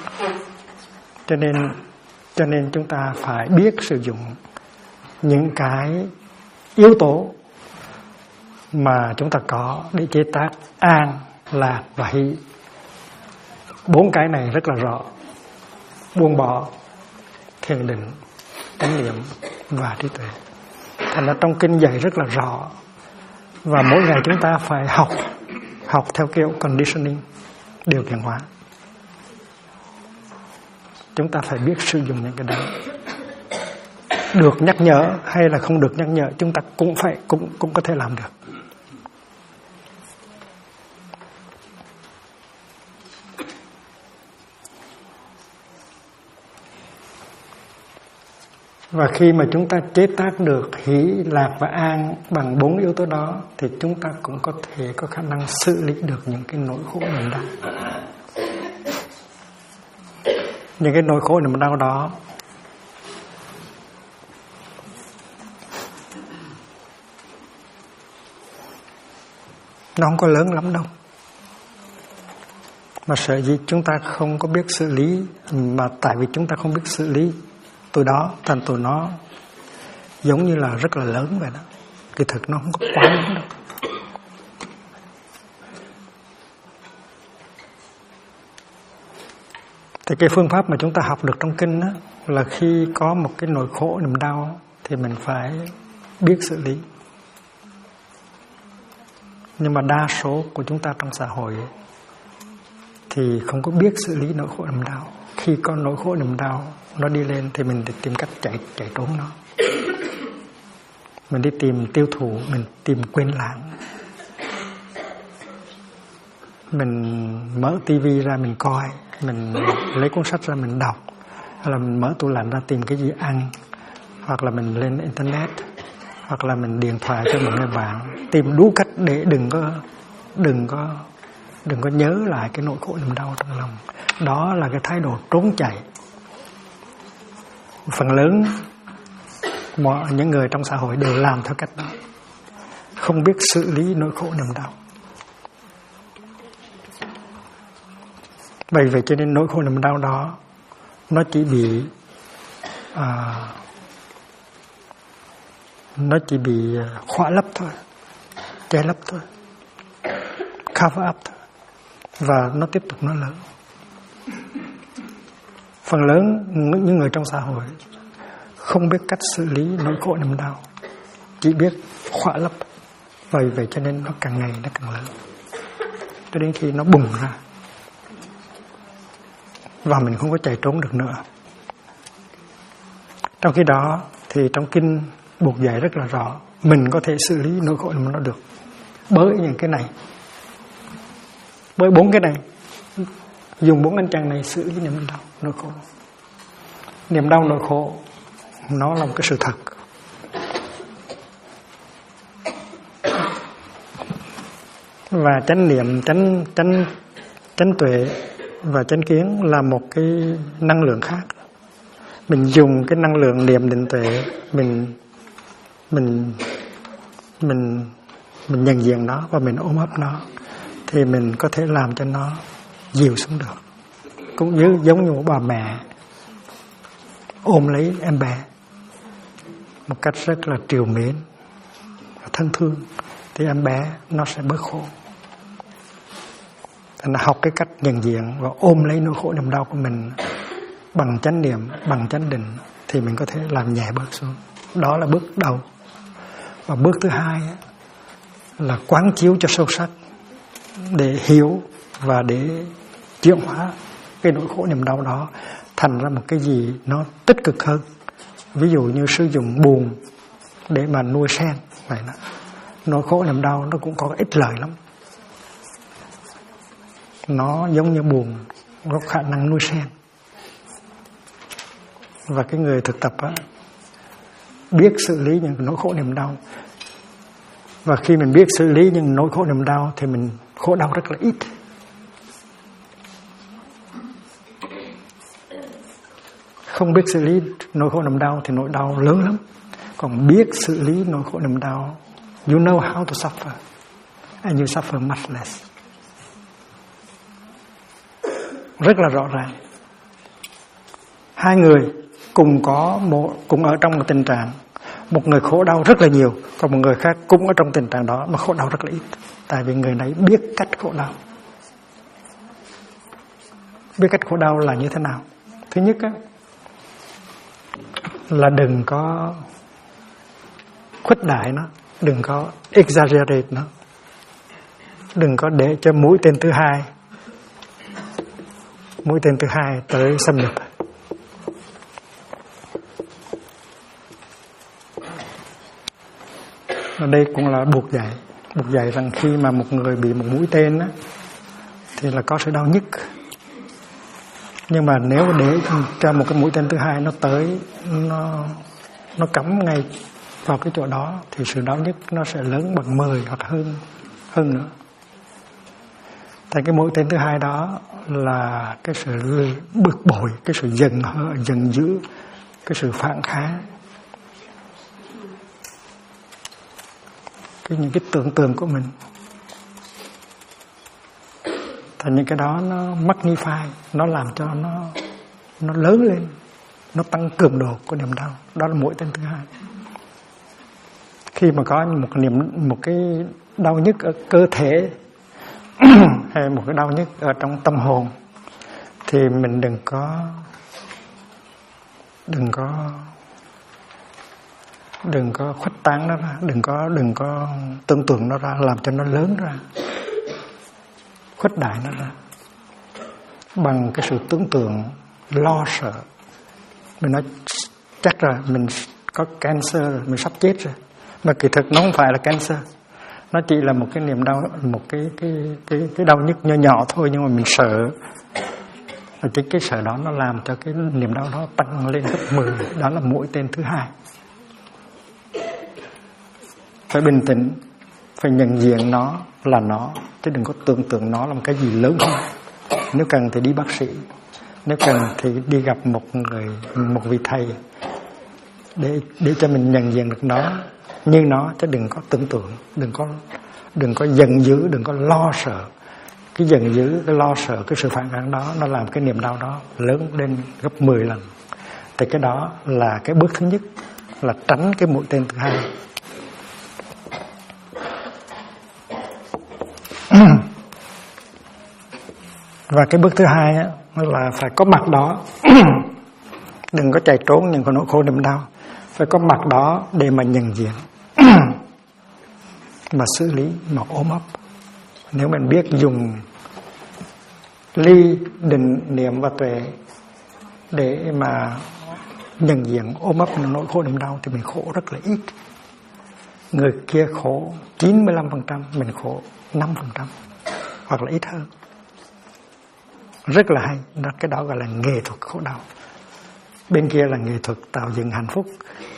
Cho nên chúng ta phải biết sử dụng những cái yếu tố mà chúng ta có để chế tác an, lạc và hỷ. 4 cái này rất là rõ: buông bỏ, thiền định, chánh niệm và trí tuệ. Thành ra trong kinh dạy rất là rõ, và mỗi ngày chúng ta phải học theo kiểu conditioning, điều kiện hóa. Chúng ta phải biết sử dụng những cái đó. Được nhắc nhở hay là không được nhắc nhở, chúng ta cũng có thể làm được. Và khi mà chúng ta chế tác được hỷ, lạc và an bằng 4 yếu tố đó thì chúng ta cũng có thể có khả năng xử lý được những cái nỗi khổ mình đang. những cái nỗi khổ niềm đau đó nó không có lớn lắm đâu, mà sợ gì chúng ta không có biết xử lý, mà tại vì chúng ta không biết xử lý tụi đó, thành tụi nó giống như là rất là lớn vậy đó. Kỳ thực nó không có quá lớn đâu. Thì cái phương pháp mà chúng ta học được trong kinh đó, là khi có một cái nỗi khổ niềm đau thì mình phải biết xử lý. Nhưng mà đa số của chúng ta trong xã hội thì không có biết xử lý nỗi khổ niềm đau. Khi có nỗi khổ niềm đau nó đi lên thì mình tìm cách chạy trốn nó. Mình đi tìm tiêu thụ, mình tìm quên lãng. Mình mở tivi ra mình coi, mình lấy cuốn sách ra mình đọc, hay là mình mở tủ lạnh ra tìm cái gì ăn, hoặc là mình lên internet, hoặc là mình điện thoại cho một người bạn, tìm đủ cách để đừng có nhớ lại cái nỗi khổ niềm đau trong lòng. Đó là cái thái độ trốn chạy. Phần lớn những người trong xã hội đều làm theo cách đó, không biết xử lý nỗi khổ niềm đau. Bởi vậy cho nên nỗi khổ niềm đau đó nó chỉ bị khỏa lấp thôi, che lấp thôi, cover up thôi, và nó tiếp tục nó lớn. Phần lớn những người trong xã hội không biết cách xử lý nỗi khổ niềm đau, chỉ biết khỏa lấp. Bởi vậy cho nên nó càng ngày nó càng lớn, cho đến khi nó bùng ra và mình không có chạy trốn được nữa. Trong khi đó thì trong kinh buộc dạy rất là rõ, mình có thể xử lý nỗi khổ niềm đau được bởi những cái này, bởi 4 cái này, dùng 4 anh chàng này xử lý niềm đau, nỗi khổ. Niềm đau, nỗi khổ nó là một cái sự thật. Và chánh niệm, chánh tuệ và chánh kiến là một cái năng lượng khác. Mình dùng cái năng lượng niệm định tuệ, mình nhận diện nó và mình ôm ấp nó, thì mình có thể làm cho nó dịu xuống được. Cũng giống như một bà mẹ ôm lấy em bé một cách rất là trìu mến và thân thương, thì em bé nó sẽ bớt khổ. Thành ra học cái cách nhận diện và ôm lấy nỗi khổ niềm đau của mình bằng chánh niệm, bằng chánh định, thì mình có thể làm nhẹ bớt xuống. Đó là bước đầu. Và bước thứ hai là quán chiếu cho sâu sắc để hiểu và để chuyển hóa cái nỗi khổ niềm đau đó thành ra một cái gì nó tích cực hơn. Ví dụ như sử dụng buồn để mà nuôi sen vậy đó. Nỗi khổ niềm đau nó cũng có ích lợi lắm. Nó giống như buồn, nó có khả năng nuôi sen. Và cái người thực tập á, biết xử lý những nỗi khổ niềm đau. Và khi mình biết xử lý những nỗi khổ niềm đau thì mình khổ đau rất là ít. Không biết xử lý nỗi khổ niềm đau thì nỗi đau lớn lắm. Còn biết xử lý nỗi khổ niềm đau, you know how to suffer and you suffer much less. Rất là rõ ràng. Hai người cùng ở trong một tình trạng, một người khổ đau rất là nhiều, còn một người khác cũng ở trong tình trạng đó mà khổ đau rất là ít. Tại vì người này biết cách khổ đau. Biết cách khổ đau là như thế nào? Thứ nhất á, là đừng có khuếch đại nó, đừng có exaggerate nó, đừng có để cho mũi tên thứ hai tới xâm nhập. Ở đây cũng là buộc dạy rằng khi mà một người bị một mũi tên á, thì là có sự đau nhức. Nhưng mà nếu để cho một cái mũi tên thứ hai nó tới, nó cắm ngay vào cái chỗ đó, thì sự đau nhức nó sẽ lớn bằng 10 hoặc hơn nữa. Tại cái mũi tên thứ hai đó là cái sự bực bội, cái sự giận dữ, cái sự phản kháng, những cái tưởng tượng của mình. Thành những cái đó nó magnify, nó làm cho nó lớn lên, nó tăng cường độ của niềm đau. Đó là mũi tên thứ hai. Khi mà có một cái đau nhức ở cơ thể hay một cái đau nhức ở trong tâm hồn thì mình đừng có khuếch tán nó ra, đừng có tưởng tượng nó ra, làm cho nó lớn ra, khuếch đại nó ra bằng cái sự tưởng tượng lo sợ. Mình nói chắc rồi, mình có cancer rồi, mình sắp chết rồi, mà kỳ thực nó không phải là cancer, nó chỉ là một cái niềm đau, một cái đau nhức nhỏ nhỏ thôi, nhưng mà mình sợ. Và chính cái sợ đó nó làm cho cái niềm đau đó tăng lên gấp 10. Đó là mũi tên thứ hai. Phải bình tĩnh, phải nhận diện nó là nó, chứ đừng có tưởng tượng nó là một cái gì lớn hơn. Nếu cần thì đi bác sĩ, nếu cần thì đi gặp một vị thầy để cho mình nhận diện được nó như nó, chứ đừng có tưởng tượng, đừng có giận dữ, đừng có lo sợ. Cái giận dữ, cái lo sợ, cái sự phản kháng đó nó làm cái niềm đau đó lớn lên gấp 10 lần. Thì cái đó là cái bước thứ nhất, là tránh cái mũi tên thứ hai. Và cái bước thứ hai á, là phải có mặt đó. Đừng có chạy trốn những cái nỗi khổ niềm đau, phải có mặt đó để mà nhận diện mà xử lý, mà ôm ấp. Nếu mình biết dùng ly, định, niệm và tuệ để mà nhận diện, ôm ấp những nỗi khổ niềm đau thì mình khổ rất là ít. Người kia khổ 95%, mình khổ 5% hoặc là ít hơn. Rất là hay. Cái đó gọi là nghệ thuật khổ đau. Bên kia là nghệ thuật tạo dựng hạnh phúc,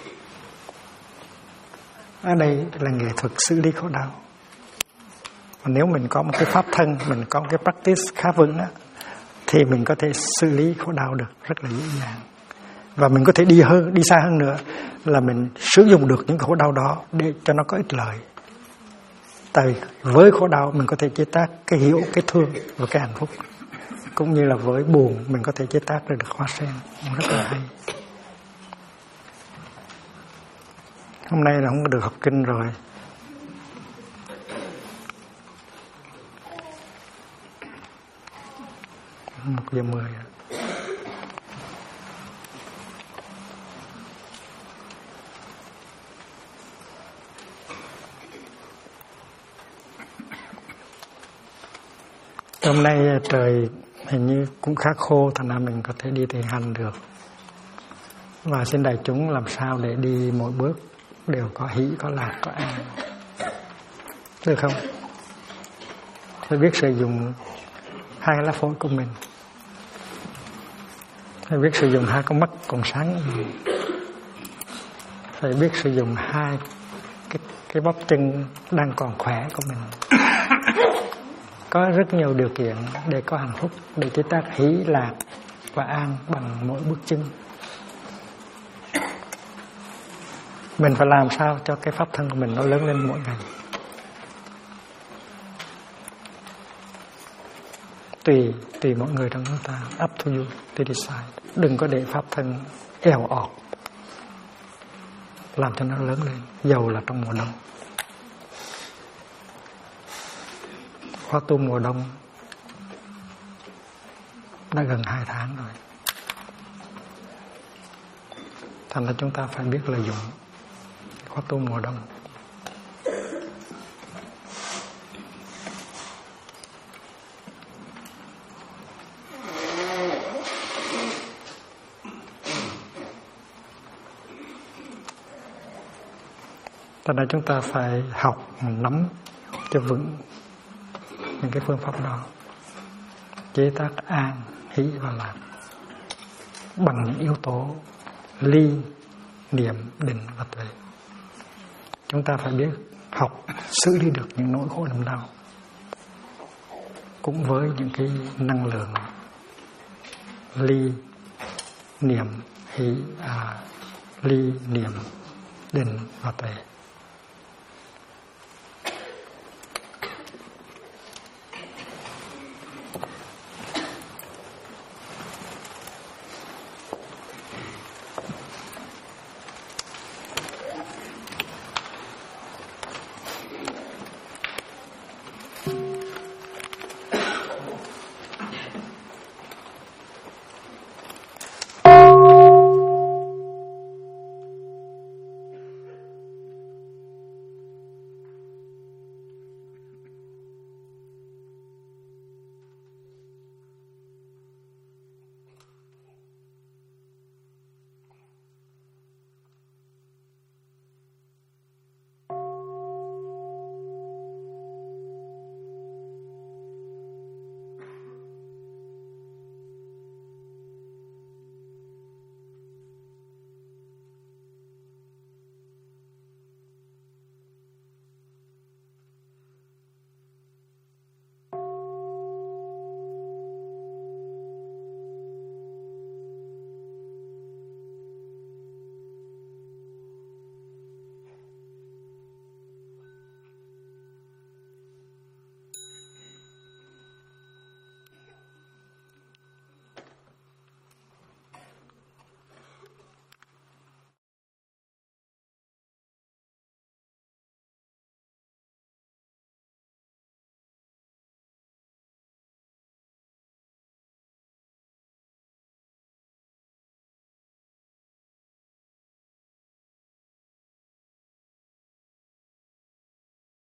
ở đây là nghệ thuật xử lý khổ đau. Và nếu mình có một cái pháp thân, mình có một cái practice khá vững á, thì mình có thể xử lý khổ đau được rất là dễ dàng. Và mình có thể đi xa hơn nữa, là mình sử dụng được những khổ đau đó để cho nó có ích lợi. Tại với khổ đau mình có thể chế tác cái hiểu, cái thương và cái hạnh phúc. Cũng như là với buồn mình có thể chế tác ra được hoa sen. Rất là hay. Hôm nay là không có được học kinh rồi. Một giờ 10. Hôm nay trời hình như cũng khá khô, thành ra mình có thể đi thiền hành được. Và xin đại chúng làm sao để đi mỗi bước đều có hỷ, có lạc, có an. Được không? Phải biết sử dụng hai lá phổi của mình. Phải biết sử dụng hai con mắt còn sáng. Phải biết sử dụng hai cái bắp chân đang còn khỏe của mình. Có rất nhiều điều kiện để có hạnh phúc, để chế tác hỷ, lạc và an bằng mỗi bước chân. Mình phải làm sao cho cái pháp thân của mình nó lớn lên mỗi ngày. Tùy mỗi người trong chúng ta. Up to you to decide. Đừng có để pháp thân eo ọt, làm cho nó lớn lên, dầu là trong mùa đông. Khóa tu mùa đông đã gần 2 tháng rồi. Thành ra chúng ta phải biết lợi dụng khóa tu mùa đông. Thành ra chúng ta phải học, nắm cho vững những cái phương pháp đó, chế tác an, hỷ và lạc bằng những yếu tố ly, niệm, định và tuệ. Chúng ta phải biết học xử lý được những nỗi khổ niềm đau cũng với những cái năng lượng ly niệm hỷ ly niệm định và tuệ.